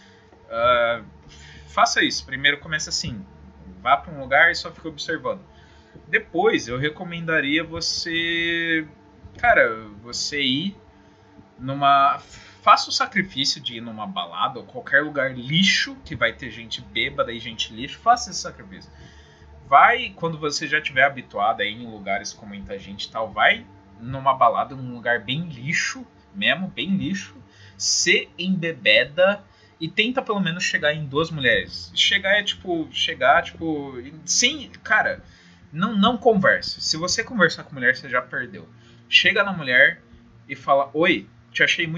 Faça isso. Primeiro começa assim, vá para um lugar e só fica observando. Depois eu recomendaria você, cara, você ir faça o sacrifício de ir numa balada ou qualquer lugar lixo que vai ter gente bêbada e gente lixo, faça esse sacrifício. Vai, quando você já estiver habituado a ir em lugares com muita gente e tal, vai numa balada, num lugar bem lixo, mesmo, bem lixo. se embebeda e tenta pelo menos chegar em 2 mulheres. Chegar, sim, cara, não converse. Se você conversar com mulher, você já perdeu. Chega na mulher e fala, oi, te achei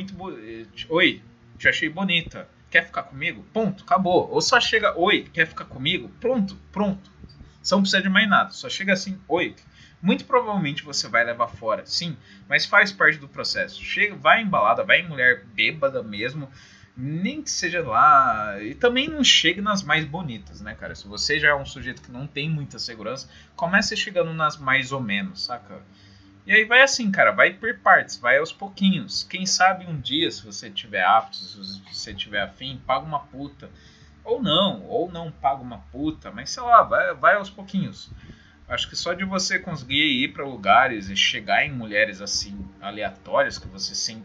oi, te achei bonita. Quer ficar comigo? Ponto, acabou. Ou só chega, oi, quer ficar comigo? Pronto. Você não precisa de mais nada. Só chega assim, oi. Muito provavelmente você vai levar fora, sim, mas faz parte do processo. Chega, vai em balada, vai em mulher bêbada mesmo, nem que seja lá. E também não chegue nas mais bonitas, né, cara? Se você já é um sujeito que não tem muita segurança, comece chegando nas mais ou menos, saca? E aí vai assim, cara, vai por partes, vai aos pouquinhos. Quem sabe um dia, se você tiver apto, se você tiver afim, paga uma puta. Ou não paga uma puta, mas sei lá, vai aos pouquinhos. Acho que só de você conseguir ir para lugares e chegar em mulheres assim, aleatórias, que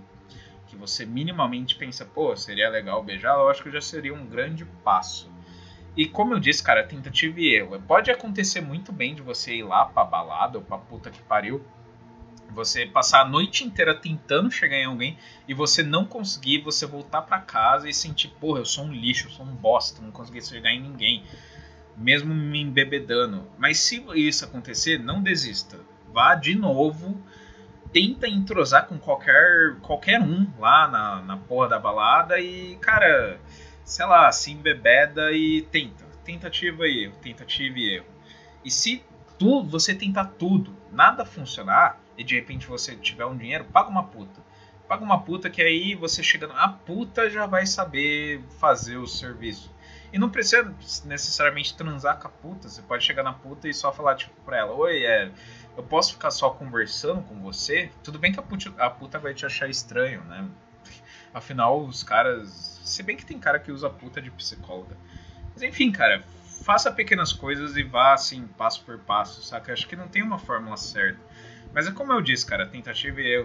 você minimamente pensa, pô, seria legal beijar, eu acho que já seria um grande passo. E como eu disse, cara, tentativa e erro. Pode acontecer muito bem de você ir lá pra balada ou pra puta que pariu, você passar a noite inteira tentando chegar em alguém e você não conseguir, você voltar pra casa e sentir, porra, eu sou um lixo, eu sou um bosta, não consegui chegar em ninguém, mesmo me embebedando. Mas se isso acontecer, não desista. Vá de novo, tenta entrosar com qualquer um lá na porra da balada e, cara, sei lá, se embebeda e tenta. Tentativa e erro. E se você tentar tudo, nada funcionar, e de repente você tiver um dinheiro, paga uma puta. Paga uma puta que aí você chega... A puta já vai saber fazer o serviço. E não precisa necessariamente transar com a puta. Você pode chegar na puta e só falar tipo pra ela, oi, eu posso ficar só conversando com você? Tudo bem que a puta vai te achar estranho, né? Afinal, os caras... Se bem que tem cara que usa puta de psicóloga. Mas enfim, cara, faça pequenas coisas e vá assim, passo por passo, saca? Acho que não tem uma fórmula certa. Mas é como eu disse, cara, tentativa e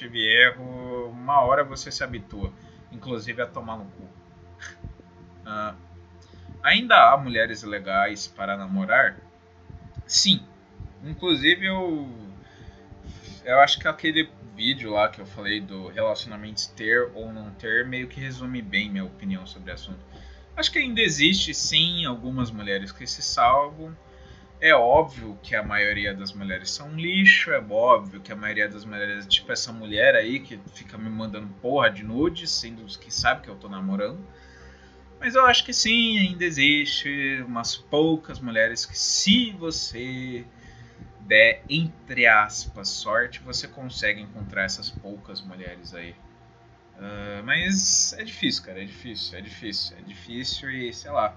erro, uma hora você se habitua, inclusive a tomar no cu. Ainda há mulheres legais para namorar? Sim. Inclusive eu acho que aquele vídeo lá que eu falei do relacionamentos ter ou não ter meio que resume bem minha opinião sobre o assunto. Acho que ainda existe sim algumas mulheres que se salvam. É óbvio que a maioria das mulheres são lixo, é óbvio que a maioria das mulheres é tipo essa mulher aí que fica me mandando porra de nudes, sendo que sabe que eu tô namorando. Mas eu acho que sim, ainda existe umas poucas mulheres que, se você der, entre aspas, sorte, você consegue encontrar essas poucas mulheres aí. Mas é difícil, cara, é difícil e sei lá.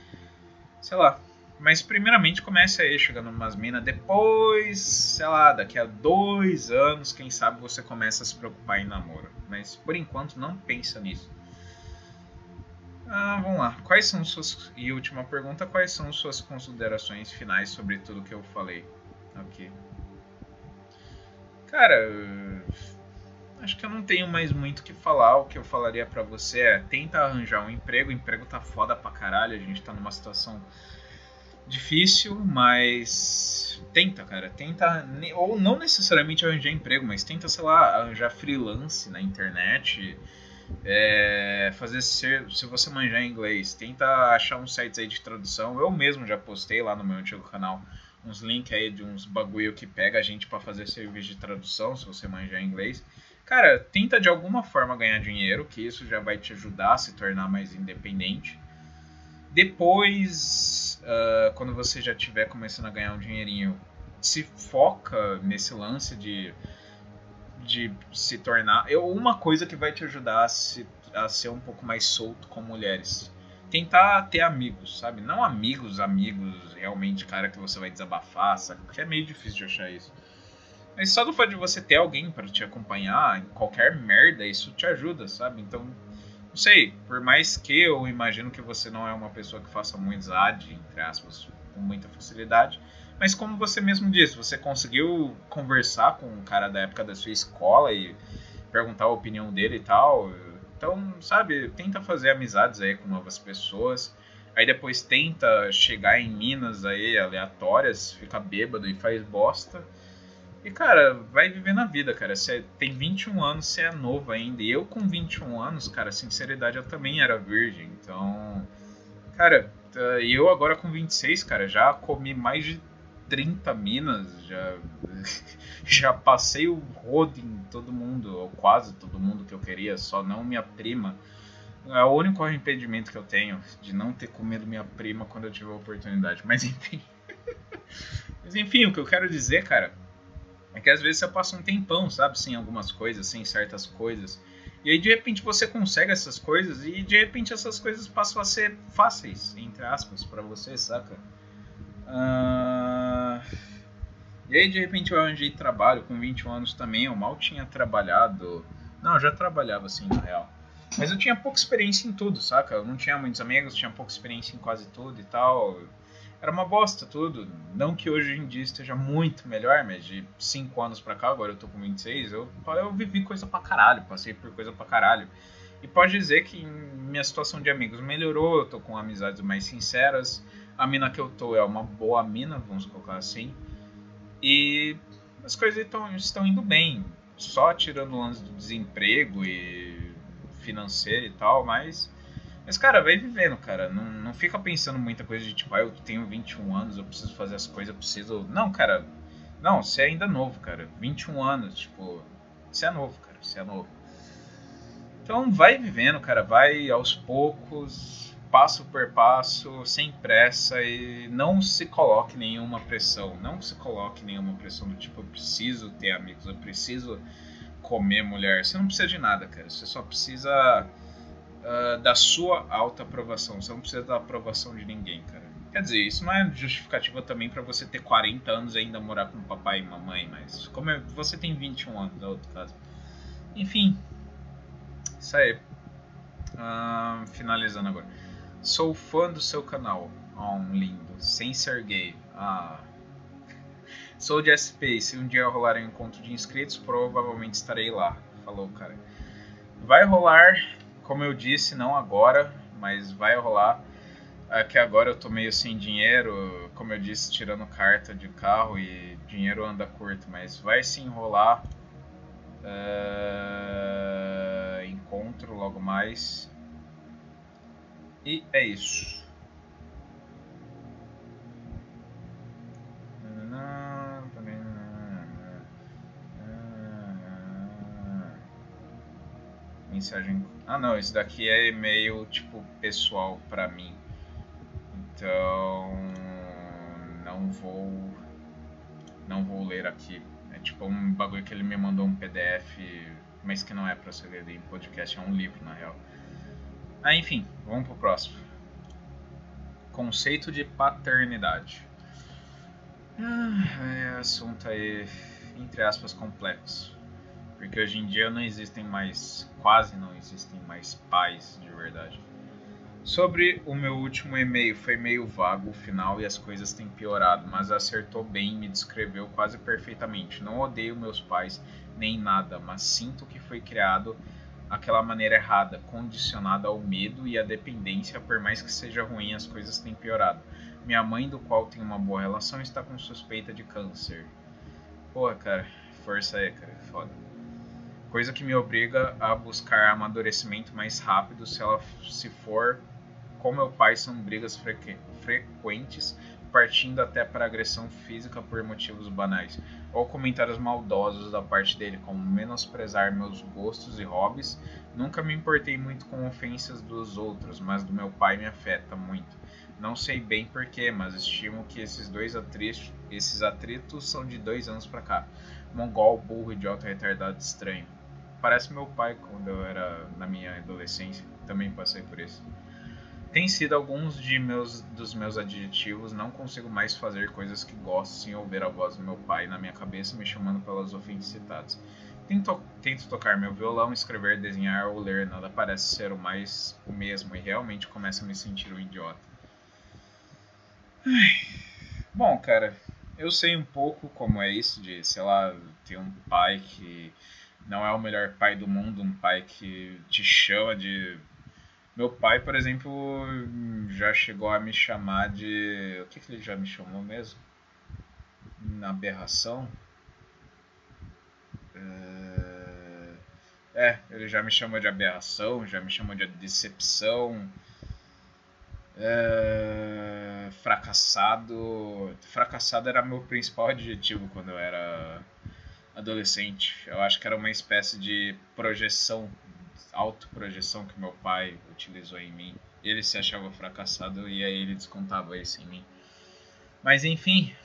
Mas primeiramente comece aí chegando umas minas, depois, sei lá, daqui a 2 anos, quem sabe você começa a se preocupar em namoro. Mas por enquanto não pensa nisso. Vamos lá. E última pergunta, quais são suas considerações finais sobre tudo que eu falei aqui? Cara, acho que eu não tenho mais muito o que falar. O que eu falaria pra você é, tenta arranjar um emprego. O emprego tá foda pra caralho, a gente tá numa situação difícil, mas tenta, cara, ou não necessariamente arranjar emprego, mas tenta, sei lá, arranjar freelance na internet, se você manjar inglês, tenta achar uns sites aí de tradução. Eu mesmo já postei lá no meu antigo canal uns links aí de uns bagulho que pega a gente pra fazer serviço de tradução, se você manjar inglês. Cara, tenta de alguma forma ganhar dinheiro, que isso já vai te ajudar a se tornar mais independente. Depois, quando você já estiver começando a ganhar um dinheirinho, se foca nesse lance de se tornar... Uma coisa que vai te ajudar a ser um pouco mais solto com mulheres. Tentar ter amigos, sabe? Não amigos, realmente, cara, que você vai desabafar, sabe? Porque é meio difícil de achar isso. Mas só do fato de você ter alguém para te acompanhar em qualquer merda, isso te ajuda, sabe? Então... Não sei, por mais que eu imagino que você não é uma pessoa que faça amizade, entre aspas, com muita facilidade, mas como você mesmo disse, você conseguiu conversar com um cara da época da sua escola e perguntar a opinião dele e tal. Então, sabe, tenta fazer amizades aí com novas pessoas, aí depois tenta chegar em minas aí aleatórias, fica bêbado e faz bosta. E, cara, vai viver na vida, cara. Você tem 21 anos, você é novo ainda. E eu com 21 anos, cara, sinceridade, eu também era virgem. Então, cara, e eu agora com 26, cara, já comi mais de 30 minas, já, já passei o rodo em todo mundo, ou quase todo mundo que eu queria, só não minha prima. É o único arrependimento que eu tenho de não ter comido minha prima quando eu tive a oportunidade. Mas enfim. Mas enfim, o que eu quero dizer, cara, é que às vezes você passa um tempão, sabe, sem algumas coisas, sem certas coisas. E aí de repente você consegue essas coisas e de repente essas coisas passam a ser fáceis, entre aspas, pra você, saca? Ah, e aí de repente eu arranjei trabalho com 21 anos também, eu mal tinha trabalhado. Não, eu já trabalhava assim, na real. Mas eu tinha pouca experiência em tudo, saca? Eu não tinha muitos amigos, tinha pouca experiência em quase tudo e tal. Era uma bosta tudo. Não que hoje em dia esteja muito melhor, mas de 5 anos pra cá, agora eu tô com 26, eu vivi coisa pra caralho, passei por coisa pra caralho. E pode dizer que minha situação de amigos melhorou, eu tô com amizades mais sinceras. A mina que eu tô é uma boa mina, vamos colocar assim. E as coisas estão indo bem. Só tirando o lance do desemprego e financeiro e tal, mas, cara, vai vivendo, cara. Não fica pensando muita coisa de tipo, eu tenho 21 anos, eu preciso fazer as coisas, eu preciso. Não, cara. Não, você é ainda novo, cara. 21 anos, tipo. Você é novo, cara. Você é novo. Então vai vivendo, cara. Vai aos poucos, passo por passo, sem pressa e não se coloque nenhuma pressão. Não se coloque nenhuma pressão do tipo, eu preciso ter amigos, eu preciso comer mulher. Você não precisa de nada, cara. Você só precisa da sua autoaprovação. Você não precisa da aprovação de ninguém, cara. Quer dizer, isso não é justificativa também pra você ter 40 anos e ainda morar com papai e mamãe, mas como você tem 21 anos, é outro caso. Enfim, isso aí. Finalizando agora. Sou fã do seu canal. Lindo. Sem ser gay. Sou de SP. Se um dia rolar um encontro de inscritos, provavelmente estarei lá. Falou, cara. Vai rolar, como eu disse, não agora, mas vai rolar. É que agora eu tô meio sem dinheiro, como eu disse, tirando carta de carro e dinheiro anda curto, mas vai se enrolar. Encontro logo mais. E é isso. Mensagem. Ah, não, isso daqui é e-mail tipo pessoal pra mim. Então, não vou ler aqui. É tipo um bagulho que ele me mandou um PDF, mas que não é pra ser lido em podcast, é um livro na real. Enfim, vamos pro próximo. Conceito de paternidade. É assunto aí, entre aspas, complexo. Porque hoje em dia não existem mais, quase não existem mais pais de verdade. Sobre o meu último e-mail, foi meio vago o final e as coisas têm piorado, mas acertou bem e me descreveu quase perfeitamente. Não odeio meus pais nem nada, mas sinto que foi criado aquela maneira errada, condicionada ao medo e à dependência, por mais que seja ruim, as coisas têm piorado. Minha mãe, do qual tenho uma boa relação, está com suspeita de câncer. Porra, cara, força aí, cara, foda. Coisa que me obriga a buscar amadurecimento mais rápido se for com meu pai são brigas frequentes, partindo até para agressão física por motivos banais, ou comentários maldosos da parte dele, como menosprezar meus gostos e hobbies. Nunca me importei muito com ofensas dos outros, mas do meu pai me afeta muito. Não sei bem porquê, mas estimo que esses atritos são de 2 anos pra cá. Mongol, burro, idiota, retardado, estranho. Parece meu pai quando eu era na minha adolescência, também passei por isso. Tem sido alguns dos meus adjetivos, não consigo mais fazer coisas que gosto sem ouvir a voz do meu pai na minha cabeça me chamando pelas ofensas citadas. Tento tocar meu violão, escrever, desenhar ou ler, nada parece ser o mais o mesmo e realmente começo a me sentir um idiota. Bom, cara, eu sei um pouco como é isso de, sei lá, ter um pai que não é o melhor pai do mundo, um pai que te chama de. Meu pai, por exemplo, já chegou a me chamar de. O que ele já me chamou mesmo? Na aberração? Ele já me chamou de aberração, já me chamou de decepção, fracassado. Fracassado era meu principal adjetivo quando eu era adolescente. Eu acho que era uma espécie de projeção, autoprojeção que meu pai utilizou em mim. Ele se achava fracassado e aí ele descontava isso em mim. Mas enfim,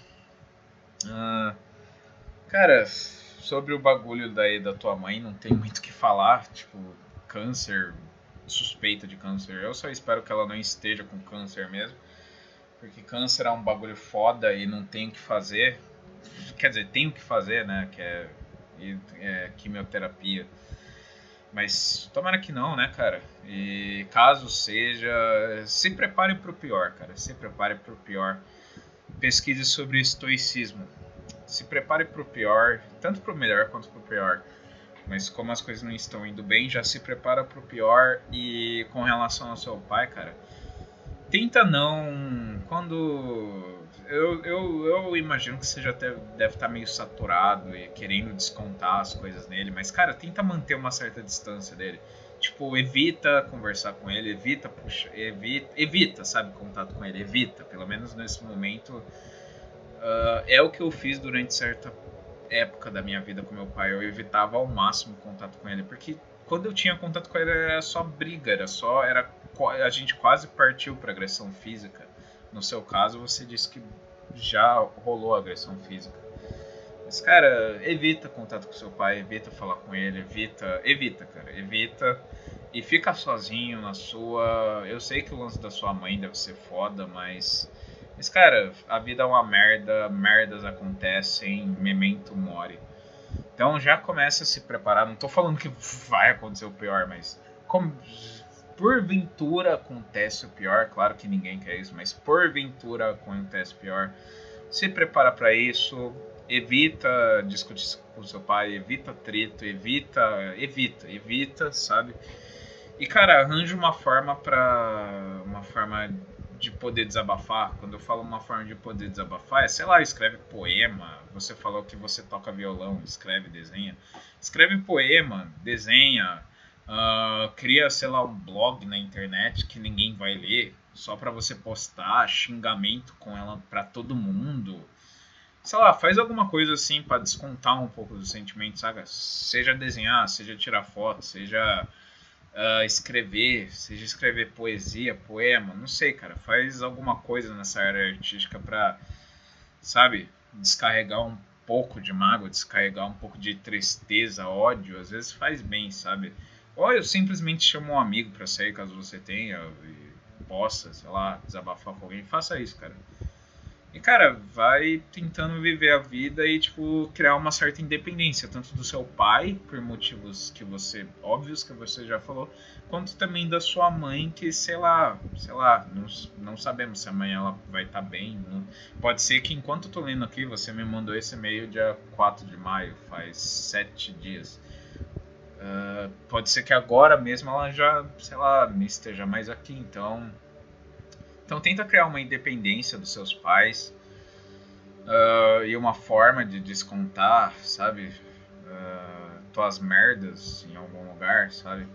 cara, sobre o bagulho daí da tua mãe, não tem muito o que falar. Tipo, câncer, suspeita de câncer. Eu só espero que ela não esteja com câncer mesmo. Porque câncer é um bagulho foda e não tem o que fazer. Quer dizer, tem o que fazer, né? Que é quimioterapia. Mas tomara que não, né, cara? E caso seja, se prepare pro pior, cara. Se prepare pro pior. Pesquise sobre estoicismo. Se prepare pro pior, tanto pro melhor quanto pro pior. Mas como as coisas não estão indo bem, já se prepara pro pior. E com relação ao seu pai, cara, tenta não... Quando... Eu imagino que você já deve estar meio saturado e querendo descontar as coisas nele. Mas, cara, tenta manter uma certa distância dele. Tipo, evita conversar com ele, evita, sabe, contato com ele. Evita, pelo menos nesse momento. É o que eu fiz durante certa época da minha vida com meu pai. Eu evitava ao máximo contato com ele. Porque quando eu tinha contato com ele era só briga, a gente quase partiu para agressão física. No seu caso, você disse que já rolou agressão física. Mas, cara, evita contato com seu pai, evita falar com ele, evita, cara, evita. E fica sozinho na sua... Eu sei que o lance da sua mãe deve ser foda, mas... Mas, cara, a vida é uma merda, merdas acontecem, memento mori. Então já começa a se preparar, não tô falando que vai acontecer o pior, mas... Porventura acontece o pior, claro que ninguém quer isso, mas porventura acontece o pior, se prepara para isso, evita discutir com seu pai, evita atrito, evita, sabe? E cara, arranja uma forma de poder desabafar. Quando eu falo uma forma de poder desabafar, sei lá, escreve poema. Você falou que você toca violão, escreve, desenha. Escreve poema, desenha. Cria, sei lá, um blog na internet que ninguém vai ler, só pra você postar xingamento com ela pra todo mundo. Sei lá, faz alguma coisa assim pra descontar um pouco dos sentimentos, sabe? Seja desenhar, seja tirar foto, seja escrever poesia, poema, não sei, cara. Faz alguma coisa nessa área artística pra, sabe, descarregar um pouco de mágoa, descarregar um pouco de tristeza, ódio. Às vezes faz bem, sabe? Ou eu simplesmente chamo um amigo pra sair, caso você tenha, e possa, sei lá, desabafar com alguém. Faça isso, cara. E, cara, vai tentando viver a vida e, tipo, criar uma certa independência, tanto do seu pai, por motivos que óbvios que você já falou, quanto também da sua mãe, que, sei lá, não sabemos se amanhã ela vai estar bem. Pode ser que enquanto eu tô lendo aqui, você me mandou esse e-mail dia 4 de maio, faz 7 dias. Pode ser que agora mesmo ela já, sei lá, não esteja mais aqui, então tenta criar uma independência dos seus pais, e uma forma de descontar, sabe, tuas merdas em algum lugar, sabe,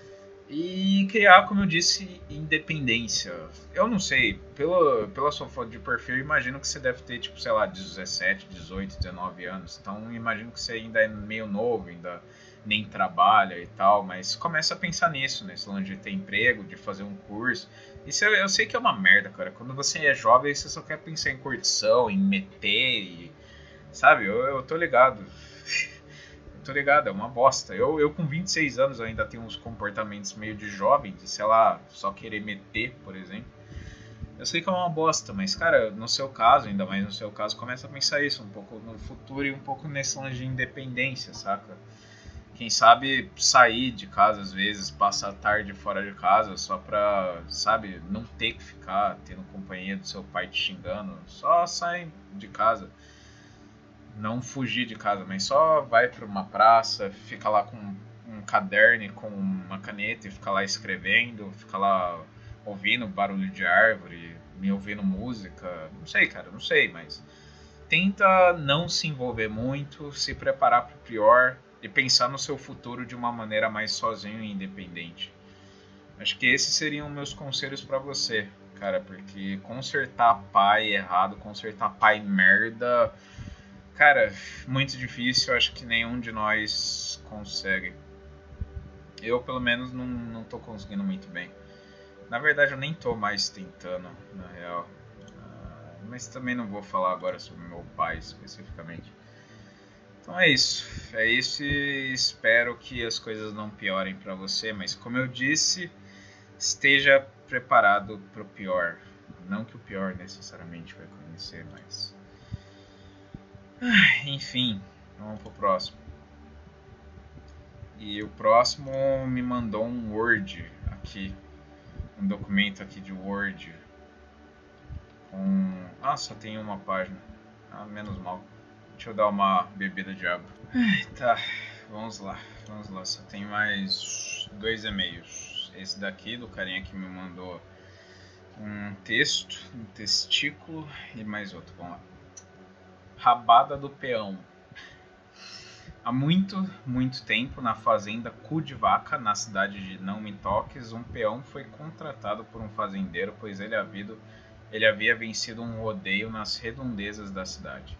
e criar, como eu disse, independência. Eu não sei, pela sua foto de perfil, eu imagino que você deve ter, tipo, sei lá, 17, 18, 19 anos, então eu imagino que você ainda é meio novo, ainda nem trabalha e tal, mas começa a pensar nisso, nesse lance de ter emprego, de fazer um curso. Isso eu sei que é uma merda, cara. Quando você é jovem, você só quer pensar em curtição, em meter, sabe? Eu tô ligado. Eu tô ligado, é uma bosta. Eu com 26 anos ainda tenho uns comportamentos meio de jovem, de, sei lá, só querer meter, por exemplo. Eu sei que é uma bosta, mas, cara, no seu caso, ainda mais no seu caso, começa a pensar isso um pouco no futuro e um pouco nesse lance de independência, saca? Quem sabe sair de casa às vezes, passar a tarde fora de casa só pra, sabe, não ter que ficar tendo companhia do seu pai te xingando. Só sai de casa. Não fugir de casa, mas só vai pra uma praça, fica lá com um caderno e com uma caneta e fica lá escrevendo, fica lá ouvindo barulho de árvore, me ouvindo música. Não sei, cara, não sei, mas tenta não se envolver muito, se preparar pro pior. e pensar no seu futuro de uma maneira mais sozinho e independente. Acho que esses seriam meus conselhos para você, cara, porque consertar pai errado, consertar pai merda, cara, muito difícil, acho que nenhum de nós consegue. Eu, pelo menos, não tô conseguindo muito bem. Na verdade, eu nem tô mais tentando, na real. Mas também não vou falar agora sobre meu pai, especificamente. Então é isso. É isso e espero que as coisas não piorem pra você. Mas como eu disse, esteja preparado pro pior. Não que o pior necessariamente vai acontecer, mas... Enfim, vamos pro próximo. E o próximo me mandou um Word aqui. Um documento aqui de Word. Só tem uma página. Menos mal. Deixa eu dar uma bebida de água. Tá, vamos lá. Só tem mais 2 e-mails. Esse daqui, do carinha que me mandou um texto, um testículo e mais outro. Vamos lá. Rabada do peão. Há muito tempo, na fazenda Cu de Vaca, na cidade de Não Me Toques, um peão foi contratado por um fazendeiro, pois ele havia vencido um rodeio nas redondezas da cidade.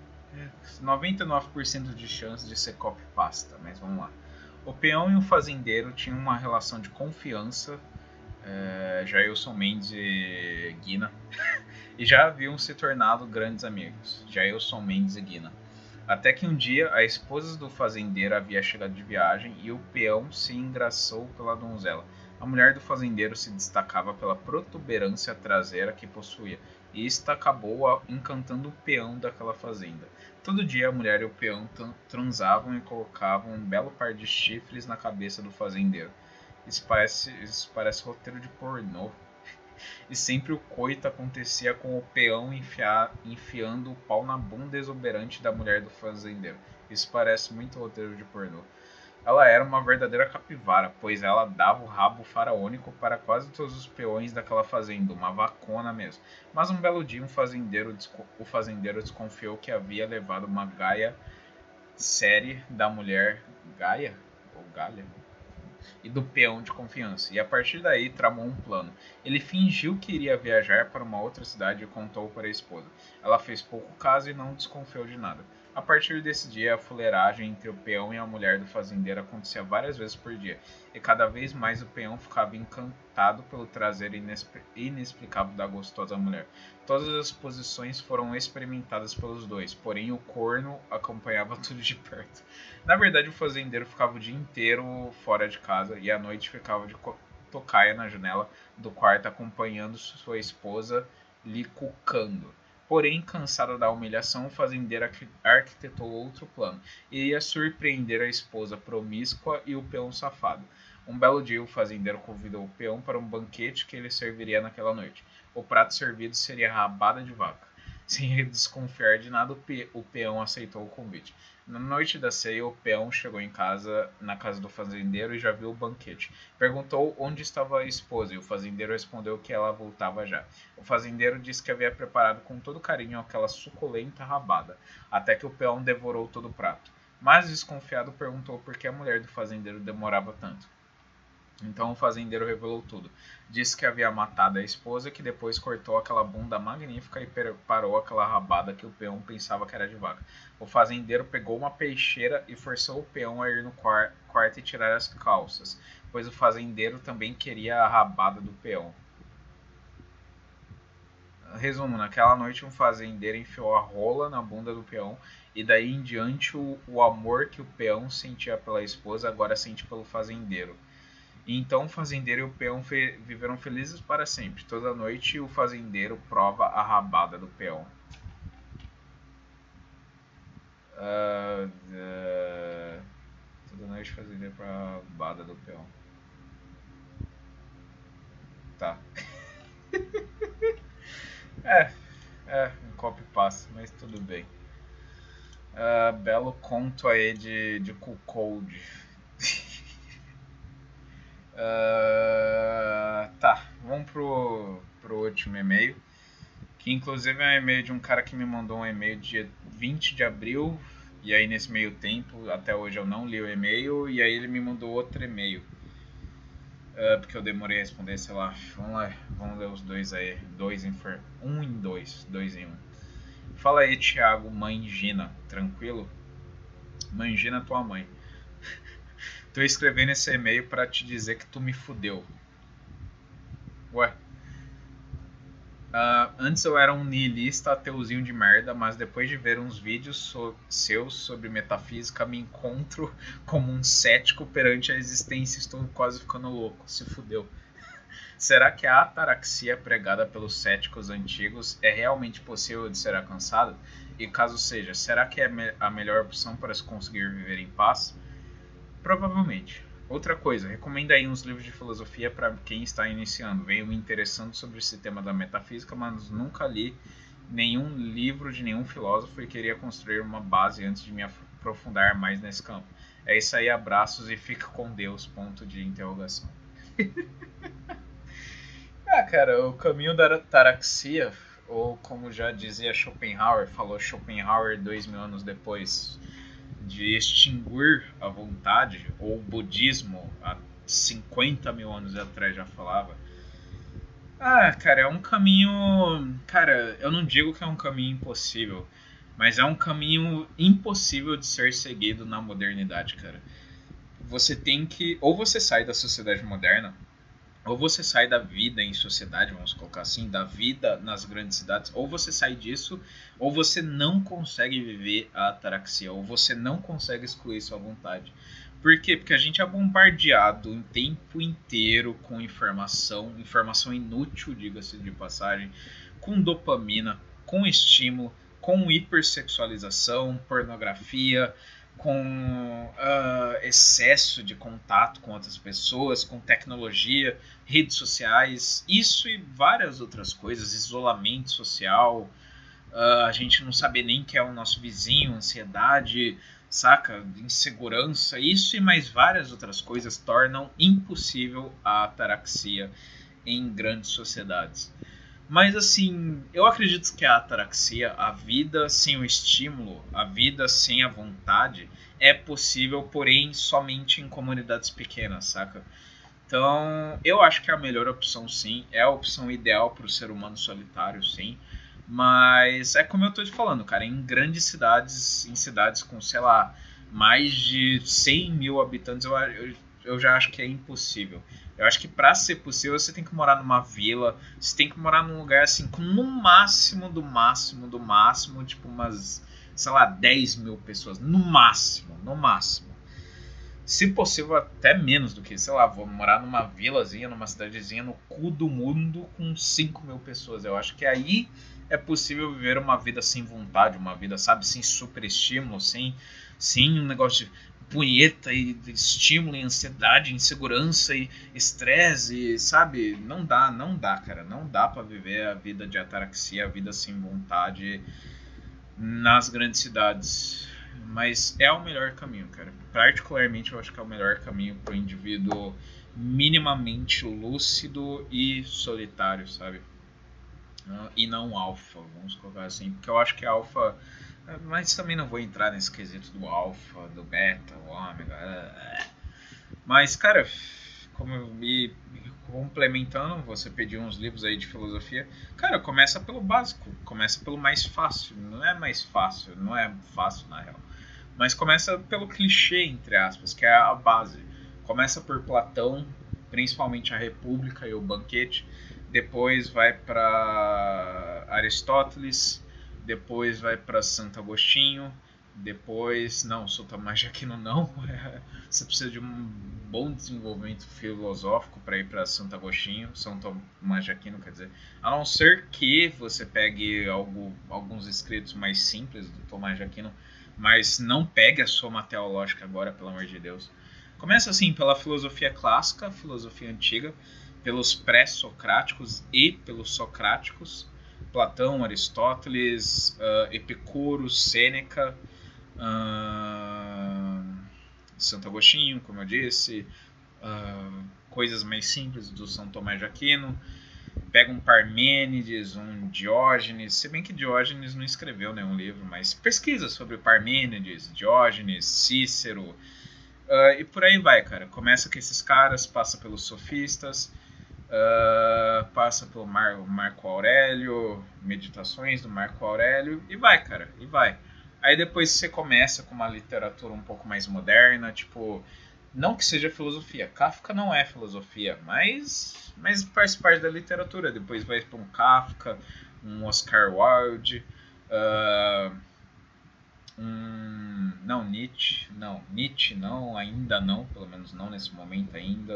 99% de chance de ser copy-pasta, mas vamos lá. O peão e o fazendeiro tinham uma relação de confiança, Jailson Mendes e Guina, e já haviam se tornado grandes amigos, Jailson Mendes e Guina. Até que um dia a esposa do fazendeiro havia chegado de viagem e o peão se engraçou pela donzela. A mulher do fazendeiro se destacava pela protuberância traseira que possuía, e isto acabou encantando o peão daquela fazenda. Todo dia a mulher e o peão transavam e colocavam um belo par de chifres na cabeça do fazendeiro. Isso parece roteiro de pornô. E sempre o coito acontecia com o peão enfiando o pau na bunda exuberante da mulher do fazendeiro. Isso parece muito roteiro de pornô. Ela era uma verdadeira capivara, pois ela dava o rabo faraônico para quase todos os peões daquela fazenda, uma vacona mesmo. Mas um belo dia o fazendeiro desconfiou que havia levado uma gaia série da mulher Gaia? Ou Galha? E do peão de confiança, e a partir daí tramou um plano. Ele fingiu que iria viajar para uma outra cidade e contou para a esposa. Ela fez pouco caso e não desconfiou de nada. A partir desse dia, a fuleiragem entre o peão e a mulher do fazendeiro acontecia várias vezes por dia, e cada vez mais o peão ficava encantado pelo traseiro inexplicável da gostosa mulher. Todas as posições foram experimentadas pelos dois, porém o corno acompanhava tudo de perto. Na verdade, o fazendeiro ficava o dia inteiro fora de casa e à noite ficava de tocaia na janela do quarto acompanhando sua esposa lhe cucando. Porém, cansado da humilhação, o fazendeiro arquitetou outro plano. Iria surpreender a esposa promíscua e o peão safado. Um belo dia, o fazendeiro convidou o peão para um banquete que ele serviria naquela noite. O prato servido seria rabada de vaca. Sem desconfiar de nada, o peão aceitou o convite. Na noite da ceia, o peão chegou na casa do fazendeiro e já viu o banquete. Perguntou onde estava a esposa e o fazendeiro respondeu que ela voltava já. O fazendeiro disse que havia preparado com todo carinho aquela suculenta rabada, até que o peão devorou todo o prato. Mas desconfiado perguntou por que a mulher do fazendeiro demorava tanto. Então o fazendeiro revelou tudo. Disse que havia matado a esposa, que depois cortou aquela bunda magnífica e preparou aquela rabada que o peão pensava que era de vaca. O fazendeiro pegou uma peixeira e forçou o peão a ir no quarto e tirar as calças, pois o fazendeiro também queria a rabada do peão. Resumo, naquela noite um fazendeiro enfiou a rola na bunda do peão e daí em diante o amor que o peão sentia pela esposa agora sente pelo fazendeiro. E então o fazendeiro e o peão viveram felizes para sempre. Toda noite o fazendeiro prova a rabada do peão. Toda noite o fazendeiro prova a rabada do peão. Tá. Um copy-paste, mas tudo bem. Belo conto aí de Cuckold. Tá, vamos pro último e-mail, que inclusive é um e-mail de um cara que me mandou um e-mail dia 20 de abril E aí nesse meio tempo, até hoje eu não li o e-mail, e aí ele me mandou outro e-mail. Porque eu demorei a responder, sei lá. Vamos ler os dois aí. Um em dois, dois em um. Fala aí, Thiago, mãe Gina, tranquilo? Mãe Gina, tua mãe. Tô escrevendo esse e-mail pra te dizer que tu me fudeu. Ué? Antes eu era um niilista ateuzinho de merda, mas depois de ver uns vídeos seus sobre metafísica, me encontro como um cético perante a existência. Estou quase ficando louco. Se fudeu. Será que a ataraxia pregada pelos céticos antigos é realmente possível de ser alcançada? E caso seja, será que é a melhor opção para se conseguir viver em paz? Provavelmente. Outra coisa, recomendo aí uns livros de filosofia para quem está iniciando. Venho me interessando sobre esse tema da metafísica, mas nunca li nenhum livro de nenhum filósofo e queria construir uma base antes de me aprofundar mais nesse campo. É isso aí, abraços e fique com Deus, ponto de interrogação. Cara, o caminho da ataraxia, ou como já dizia Schopenhauer, falou Schopenhauer 2000 anos depois, de extinguir a vontade, ou o budismo há 50 mil anos atrás já falava. Cara, é um caminho. Cara, eu não digo que é um caminho impossível, mas é um caminho impossível de ser seguido na modernidade, cara. Você tem que. Ou você sai da sociedade moderna, ou você sai da vida em sociedade, vamos colocar assim, da vida nas grandes cidades, ou você sai disso, ou você não consegue viver a ataraxia, ou você não consegue excluir sua vontade. Por quê? Porque a gente é bombardeado o tempo inteiro com informação inútil, diga-se de passagem, com dopamina, com estímulo, com hipersexualização, pornografia, com excesso de contato com outras pessoas, com tecnologia, redes sociais, isso e várias outras coisas, isolamento social, a gente não saber nem quem é o nosso vizinho, ansiedade, saca, insegurança, isso e mais várias outras coisas tornam impossível a ataraxia em grandes sociedades. Mas assim, eu acredito que a ataraxia, a vida sem o estímulo, a vida sem a vontade, é possível, porém somente em comunidades pequenas, saca? Então, eu acho que é a melhor opção sim, é a opção ideal para o ser humano solitário, sim. Mas é como eu tô te falando, cara, em grandes cidades, em cidades com, sei lá, mais de 100 mil habitantes, eu já acho que é impossível. Eu acho que pra ser possível você tem que morar numa vila, você tem que morar num lugar assim, com no máximo, do máximo, tipo umas, sei lá, 10 mil pessoas. No máximo, no máximo. Se possível, até menos do que, sei lá, vou morar numa vilazinha, numa cidadezinha no cu do mundo com 5 mil pessoas. Eu acho que aí é possível viver uma vida sem vontade, uma vida, sabe, sem super estímulo, sem um negócio de punheta e de estímulo e ansiedade, insegurança e estresse, sabe? Não dá, cara. Não dá pra viver a vida de ataraxia, a vida sem vontade nas grandes cidades. Mas é o melhor caminho, cara. Particularmente eu acho que é o melhor caminho pro indivíduo minimamente lúcido e solitário, sabe? E não alfa, vamos colocar assim. Porque eu acho que alfa... Mas também não vou entrar nesse quesito do alfa, do beta, o ômega. Mas, cara, como me complementando, você pediu uns livros aí de filosofia. Cara, começa pelo básico, começa pelo mais fácil. Não é mais fácil, não é fácil na real. Mas começa pelo clichê, entre aspas, que é a base. Começa por Platão, principalmente a República e o Banquete. Depois vai para Aristóteles, depois vai para Santo Agostinho, depois... Não, São Tomás de Aquino não. Você precisa de um bom desenvolvimento filosófico para ir para Santo Agostinho, São Tomás de Aquino, quer dizer. A não ser que você pegue alguns escritos mais simples do Tomás de Aquino, mas não pegue a soma teológica agora, pelo amor de Deus. Começa assim pela filosofia clássica, filosofia antiga, pelos pré-socráticos e pelos socráticos, Platão, Aristóteles, Epicuro, Sêneca, Santo Agostinho, como eu disse, coisas mais simples do São Tomás de Aquino, Pega um Parmênides, um Diógenes, se bem que Diógenes não escreveu nenhum livro, mas pesquisa sobre Parmênides, Diógenes, Cícero, e por aí vai, cara. Começa com esses caras, passa pelos sofistas, passa pelo Marco Aurélio, Meditações do Marco Aurélio, e vai, cara, e vai. Aí depois você começa com uma literatura um pouco mais moderna, tipo, não que seja filosofia, Kafka não é filosofia, mas faz parte da literatura. Depois vai para um Kafka, um Oscar Wilde, não, Nietzsche não, ainda não, pelo menos não nesse momento ainda.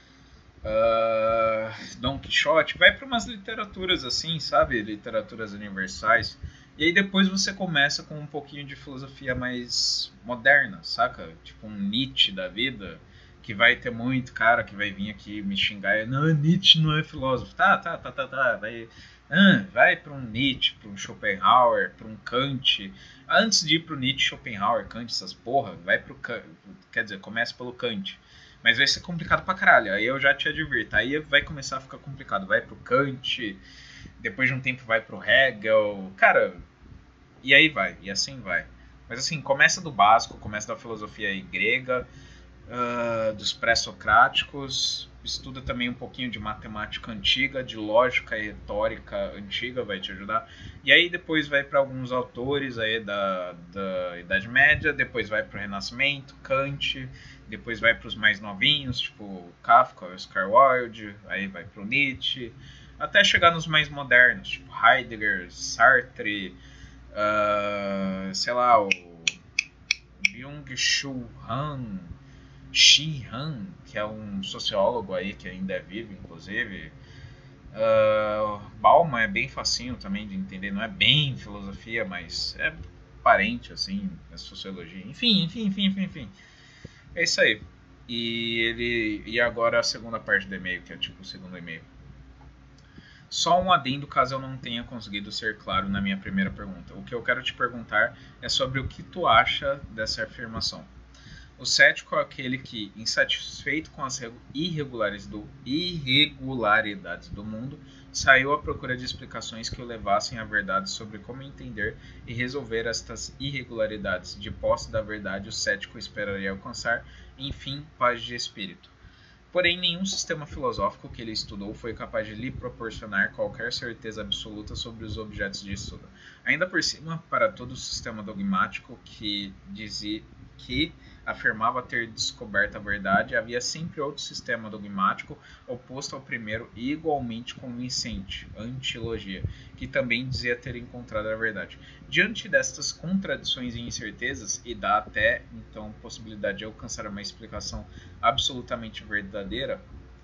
Don Quixote, vai para umas literaturas assim, sabe? Literaturas universais. E aí depois você começa com um pouquinho de filosofia mais moderna, saca? Tipo um Nietzsche da vida, que vai ter muito cara que vai vir aqui me xingar e, não, Nietzsche não é filósofo. Tá, vai para um Nietzsche, para um Schopenhauer, para um Kant. Antes de ir pro Nietzsche, Schopenhauer, Kant, essas porra, vai pro Kant, quer dizer, começa pelo Kant. Mas vai ser complicado pra caralho, aí eu já te advirto, aí vai começar a ficar complicado. Vai pro Kant, depois de um tempo vai pro Hegel, cara, e aí vai, e assim vai. Mas assim, começa do básico, começa da filosofia grega, dos pré-socráticos, estuda também um pouquinho de matemática antiga, de lógica e retórica antiga, vai te ajudar. E aí depois vai para alguns autores aí da Idade Média, depois vai para o Renascimento, Kant, depois vai para os mais novinhos, tipo Kafka, Oscar Wilde, aí vai para o Nietzsche, até chegar nos mais modernos, tipo Heidegger, Sartre, sei lá, o Byung-Chul Han, Shi Han, que é um sociólogo aí que ainda é vivo, inclusive. Bauman é bem facinho também de entender, não é bem filosofia, mas é parente, assim, da sociologia. Enfim. É isso aí. E agora a segunda parte do e-mail, que é tipo o segundo e-mail. Só um adendo caso eu não tenha conseguido ser claro na minha primeira pergunta. O que eu quero te perguntar é sobre o que tu acha dessa afirmação. O cético é aquele que, insatisfeito com as irregularidades do mundo, saiu à procura de explicações que o levassem à verdade sobre como entender e resolver estas irregularidades. De posse da verdade, o cético esperaria alcançar, enfim, paz de espírito. Porém, nenhum sistema filosófico que ele estudou foi capaz de lhe proporcionar qualquer certeza absoluta sobre os objetos de estudo. Ainda por cima, para todo o sistema dogmático que afirmava ter descoberto a verdade, havia sempre outro sistema dogmático oposto ao primeiro e igualmente convincente, a antilogia, que também dizia ter encontrado a verdade. Diante destas contradições e incertezas, e da até então possibilidade de alcançar uma explicação absolutamente verdadeira,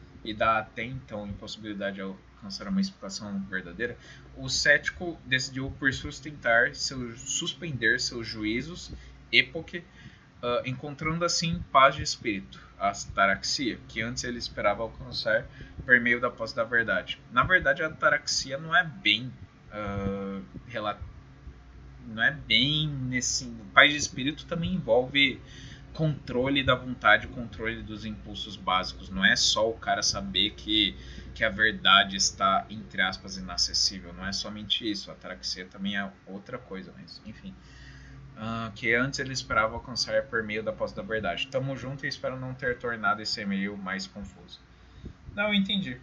o cético decidiu por suspender seus juízos, époque, encontrando assim paz de espírito, a ataraxia, que antes ele esperava alcançar por meio da posse da verdade. Na verdade, a ataraxia não é bem nesse. Paz de espírito também envolve controle da vontade, controle dos impulsos básicos. Não é só o cara saber que a verdade está, entre aspas, inacessível. Não é somente isso. A ataraxia também é outra coisa, mas enfim. Que antes ele esperava alcançar por meio da posse da verdade. Tamo junto e espero não ter tornado esse e-mail mais confuso. Não, entendi.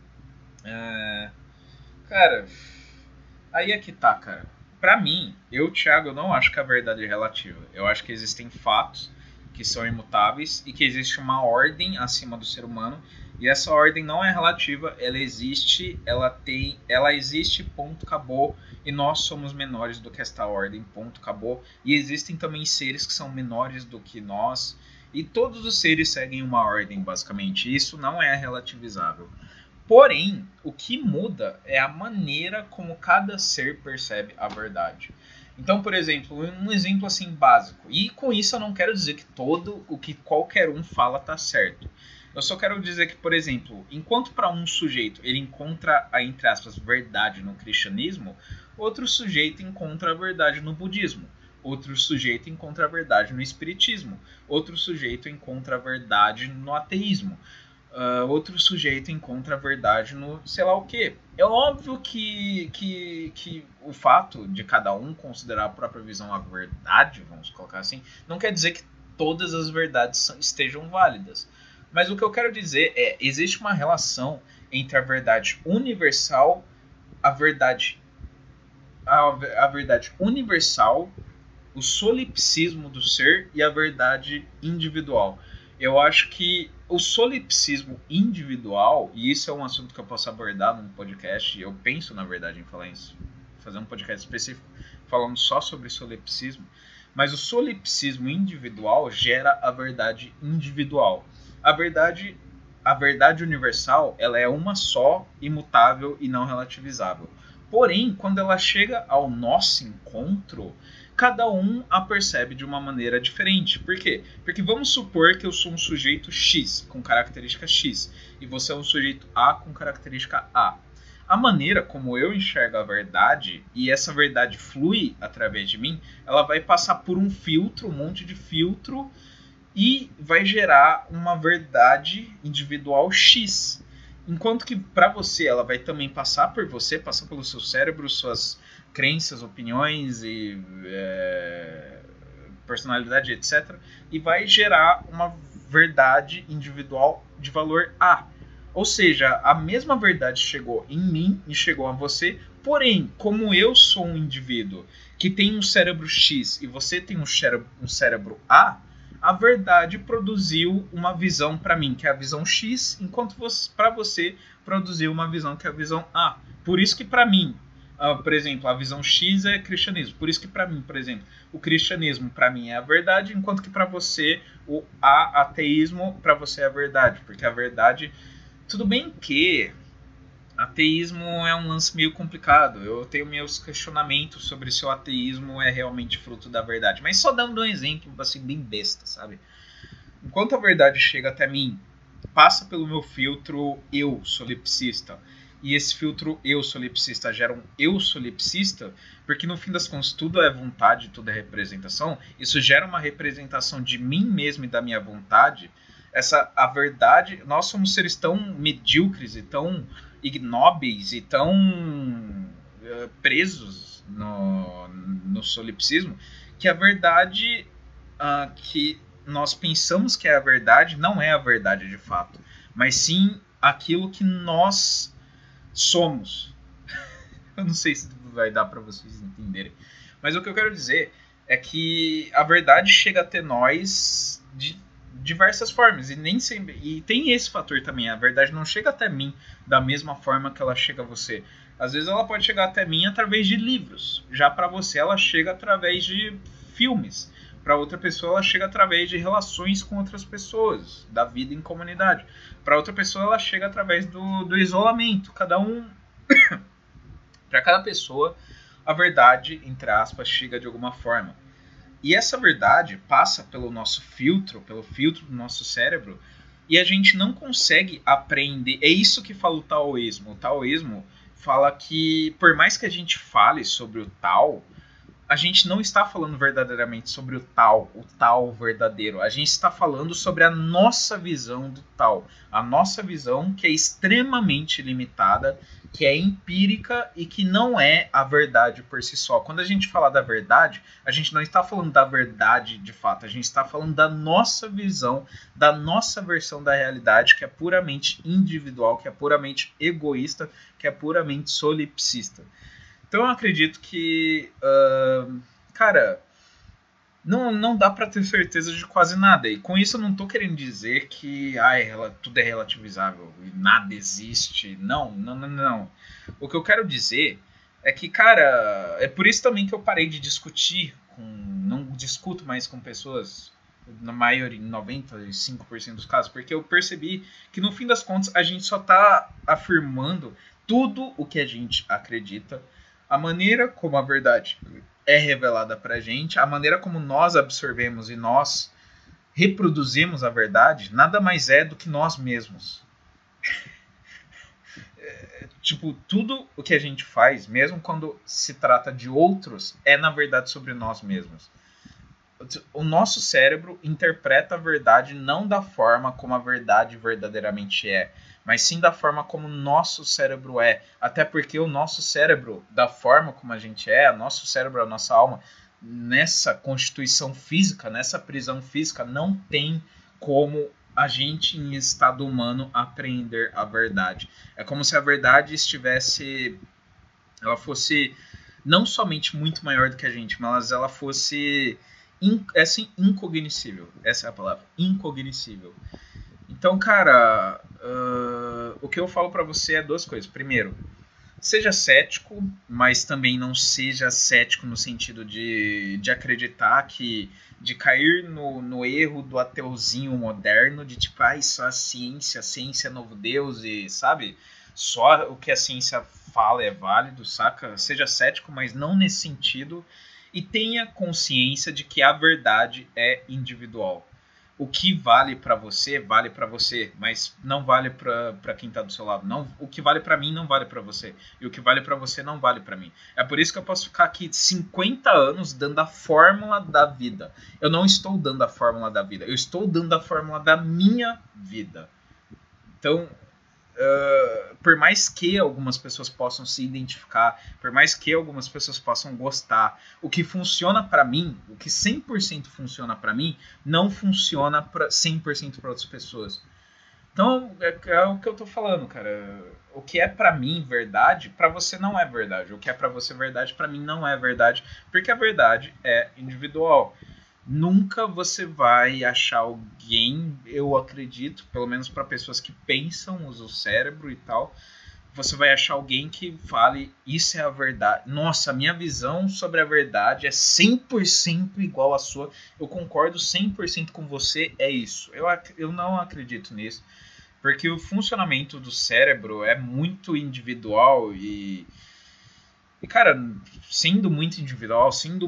Cara, aí é que tá, cara. Pra mim, Thiago, eu não acho que a verdade é relativa. Eu acho que existem fatos que são imutáveis e que existe uma ordem acima do ser humano. E essa ordem não é relativa, ela existe, ponto, acabou, e nós somos menores do que esta ordem, ponto, acabou. E existem também seres que são menores do que nós, e todos os seres seguem uma ordem, basicamente. Isso não é relativizável. Porém, o que muda é a maneira como cada ser percebe a verdade. Então, por exemplo, um exemplo assim básico, e com isso eu não quero dizer que todo o que qualquer um fala está certo. Eu só quero dizer que, por exemplo, enquanto para um sujeito ele encontra a, entre aspas, verdade no cristianismo, outro sujeito encontra a verdade no budismo, outro sujeito encontra a verdade no espiritismo, outro sujeito encontra a verdade no ateísmo. outro sujeito encontra a verdade no sei lá o quê. É óbvio que o fato de cada um considerar a própria visão a verdade, vamos colocar assim, não quer dizer que todas as verdades estejam válidas. Mas o que eu quero dizer é, existe uma relação entre a verdade universal, a verdade, a verdade universal, o solipsismo do ser e a verdade individual. Eu acho que o solipsismo individual, e isso é um assunto que eu posso abordar num podcast, eu penso, na verdade, em falar isso, fazer um podcast específico falando só sobre solipsismo, mas o solipsismo individual gera a verdade individual. A verdade universal, ela é uma só, imutável e não relativizável. Porém, quando ela chega ao nosso encontro, cada um a percebe de uma maneira diferente. Por quê? Porque vamos supor que eu sou um sujeito X, com característica X, e você é um sujeito A com característica A. A maneira como eu enxergo a verdade, e essa verdade flui através de mim, ela vai passar por um filtro, um monte de filtro, e vai gerar uma verdade individual X. Enquanto que para você ela vai também passar por você, passar pelo seu cérebro, suas crenças, opiniões e personalidade, etc. E vai gerar uma verdade individual de valor A. Ou seja, a mesma verdade chegou em mim e chegou a você, porém, como eu sou um indivíduo que tem um cérebro X e você tem um cérebro A, a verdade produziu uma visão para mim, que é a visão X, enquanto para você produziu uma visão que é a visão A. Por isso que para mim, por exemplo, a visão X é cristianismo. Por isso que para mim, por exemplo, o cristianismo para mim é a verdade, enquanto que para você o ateísmo para você é a verdade, porque a verdade, tudo bem que ateísmo é um lance meio complicado. Eu tenho meus questionamentos sobre se o ateísmo é realmente fruto da verdade. Mas só dando um exemplo assim, bem besta, sabe? Enquanto a verdade chega até mim, passa pelo meu filtro eu solipsista. E esse filtro eu solipsista gera um eu solipsista, porque no fim das contas tudo é vontade, tudo é representação. Isso gera uma representação de mim mesmo e da minha vontade. A verdade, nós somos seres tão medíocres e tão ignóbeis e tão presos no solipsismo, que a verdade que nós pensamos que é a verdade não é a verdade de fato, mas sim aquilo que nós somos. Eu não sei se vai dar para vocês entenderem, mas o que eu quero dizer é que a verdade chega até nós de diversas formas e nem sempre, e tem esse fator também, a verdade não chega até mim da mesma forma que ela chega a você. Às vezes ela pode chegar até mim através de livros, já para você ela chega através de filmes, para outra pessoa ela chega através de relações com outras pessoas, da vida em comunidade, para outra pessoa ela chega através do isolamento. Cada um para cada pessoa a verdade, entre aspas, chega de alguma forma. E essa verdade passa pelo nosso filtro, pelo filtro do nosso cérebro, e a gente não consegue aprender. É isso que fala o taoísmo. O taoísmo fala que, por mais que a gente fale sobre o Tao, a gente não está falando verdadeiramente sobre o Tao verdadeiro. A gente está falando sobre a nossa visão do Tao. A nossa visão que é extremamente limitada, que é empírica e que não é a verdade por si só. Quando a gente fala da verdade, a gente não está falando da verdade de fato. A gente está falando da nossa visão, da nossa versão da realidade, que é puramente individual, que é puramente egoísta, que é puramente solipsista. Então eu acredito que, cara, não dá pra ter certeza de quase nada. E com isso eu não tô querendo dizer que tudo é relativizável e nada existe. Não. O que eu quero dizer é que, cara, é por isso também que eu parei de discutir. Não discuto mais com pessoas, na maioria, 95% dos casos, porque eu percebi que no fim das contas a gente só tá afirmando tudo o que a gente acredita. A maneira como a verdade é revelada pra gente, a maneira como nós absorvemos e nós reproduzimos a verdade, nada mais é do que nós mesmos. Tipo, tudo o que a gente faz, mesmo quando se trata de outros, é na verdade sobre nós mesmos. o nosso cérebro interpreta a verdade não da forma como a verdade verdadeiramente é, mas sim da forma como o nosso cérebro é. Até porque o nosso cérebro, da forma como a gente é, o nosso cérebro, a nossa alma, nessa constituição física, nessa prisão física, não tem como a gente, em estado humano, apreender a verdade. É como se a verdade estivesse... ela fosse não somente muito maior do que a gente, mas ela fosse incognoscível. Essa é a palavra, incognoscível. Então, cara, o que eu falo pra você é duas coisas. Primeiro, seja cético, mas também não seja cético no sentido de acreditar que... de cair no erro do ateuzinho moderno, de tipo, isso é a ciência é novo Deus, e sabe? Só o que a ciência fala é válido, saca? Seja cético, mas não nesse sentido. E tenha consciência de que a verdade é individual. O que vale pra você, mas não vale pra quem tá do seu lado. Não, o que vale pra mim não vale pra você. E o que vale pra você não vale pra mim. É por isso que eu posso ficar aqui 50 anos dando a fórmula da vida. Eu não estou dando a fórmula da vida. Eu estou dando a fórmula da minha vida. Então, por mais que algumas pessoas possam se identificar, por mais que algumas pessoas possam gostar, o que funciona pra mim, o que 100% funciona pra mim, não funciona pra 100% para outras pessoas. Então, é o que eu tô falando, cara. O que é pra mim verdade, pra você não é verdade. O que é pra você verdade, pra mim não é verdade, porque a verdade é individual. Nunca você vai achar alguém, eu acredito, pelo menos para pessoas que pensam, usam o cérebro e tal, você vai achar alguém que fale, isso é a verdade. Nossa, a minha visão sobre a verdade é 100% igual à sua. Eu concordo 100% com você, é isso. Eu não acredito nisso, porque o funcionamento do cérebro é muito individual e, cara, sendo muito individual, sendo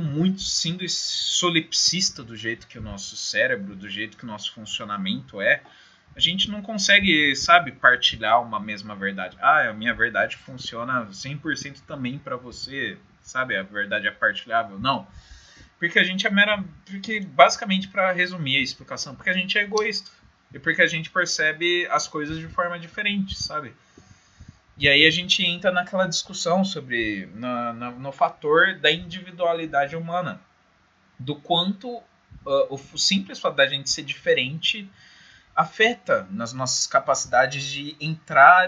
solipsista do jeito que o nosso cérebro, do jeito que o nosso funcionamento é, a gente não consegue, sabe, partilhar uma mesma verdade. A minha verdade funciona 100% também para você, sabe? A verdade é partilhável. Não. Porque a gente é porque, basicamente, para resumir a explicação, porque a gente é egoísta. E porque a gente percebe as coisas de forma diferente, sabe? E aí a gente entra naquela discussão sobre no fator da individualidade humana, do quanto o simples fato da gente ser diferente afeta nas nossas capacidades de entrar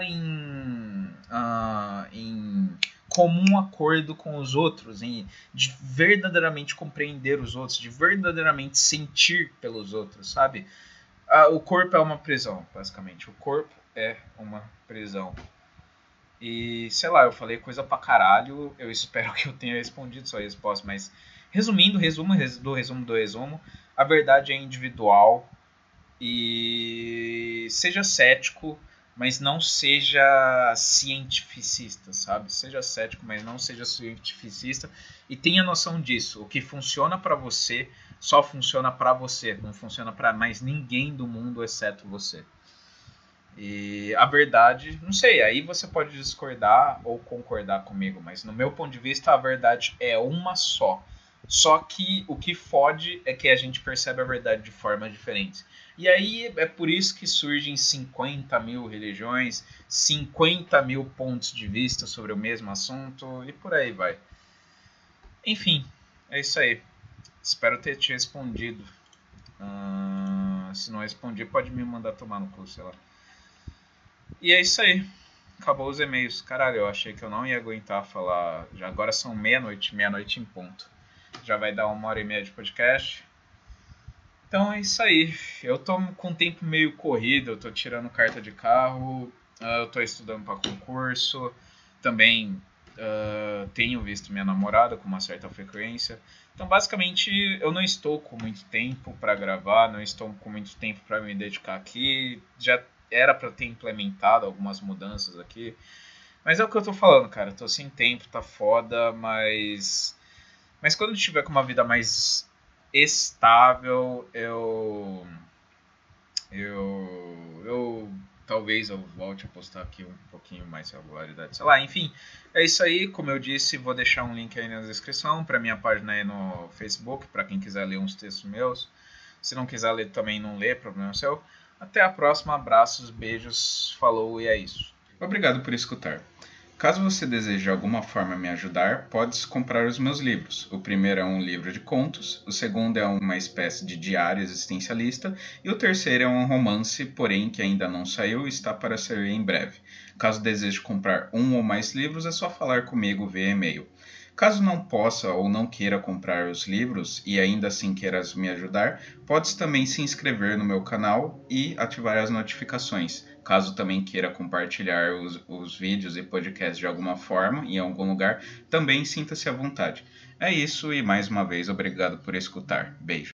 em comum acordo com os outros, de verdadeiramente compreender os outros, de verdadeiramente sentir pelos outros, sabe? O corpo é uma prisão, basicamente. O corpo é uma prisão. E, sei lá, eu falei coisa pra caralho. Eu espero que eu tenha respondido sua resposta. Mas, resumindo, resumo, a verdade é individual. E seja cético, mas não seja cientificista, sabe? Seja cético, mas não seja cientificista. E tenha noção disso. O que funciona pra você só funciona pra você. Não funciona pra mais ninguém do mundo, exceto você. E a verdade, não sei, aí você pode discordar ou concordar comigo, mas no meu ponto de vista a verdade é uma só. Só que o que fode é que a gente percebe a verdade de formas diferentes. E aí é por isso que surgem 50 mil religiões, 50 mil pontos de vista sobre o mesmo assunto e por aí vai. Enfim, é isso aí. Espero ter te respondido. Se não respondi, pode me mandar tomar no cu, sei lá. E é isso aí. Acabou os e-mails. Caralho, eu achei que eu não ia aguentar falar. Já agora são meia-noite em ponto. Já vai dar 1h30 de podcast. Então é isso aí. Eu tô com o tempo meio corrido, eu tô tirando carta de carro, eu tô estudando para concurso. Também tenho visto minha namorada com uma certa frequência. Então basicamente eu não estou com muito tempo para gravar, não estou com muito tempo para me dedicar aqui. Já era para ter implementado algumas mudanças aqui. Mas é o que eu tô falando, cara. Tô sem tempo, tá foda, mas quando eu tiver com uma vida mais estável, eu Talvez eu volte a postar aqui um pouquinho mais regularidade, sei lá, enfim. É isso aí, como eu disse, vou deixar um link aí na descrição para minha página aí no Facebook, para quem quiser ler uns textos meus. Se não quiser ler também não lê, problema seu. Até a próxima, abraços, beijos, falou e é isso. Obrigado por escutar. Caso você deseje de alguma forma me ajudar, podes comprar os meus livros. O primeiro é um livro de contos, o segundo é uma espécie de diário existencialista e o terceiro é um romance, porém que ainda não saiu e está para sair em breve. Caso deseje comprar um ou mais livros, é só falar comigo via e-mail. Caso não possa ou não queira comprar os livros e ainda assim queiras me ajudar, podes também se inscrever no meu canal e ativar as notificações. Caso também queira compartilhar os vídeos e podcasts de alguma forma, em algum lugar, também sinta-se à vontade. É isso e mais uma vez obrigado por escutar. Beijo.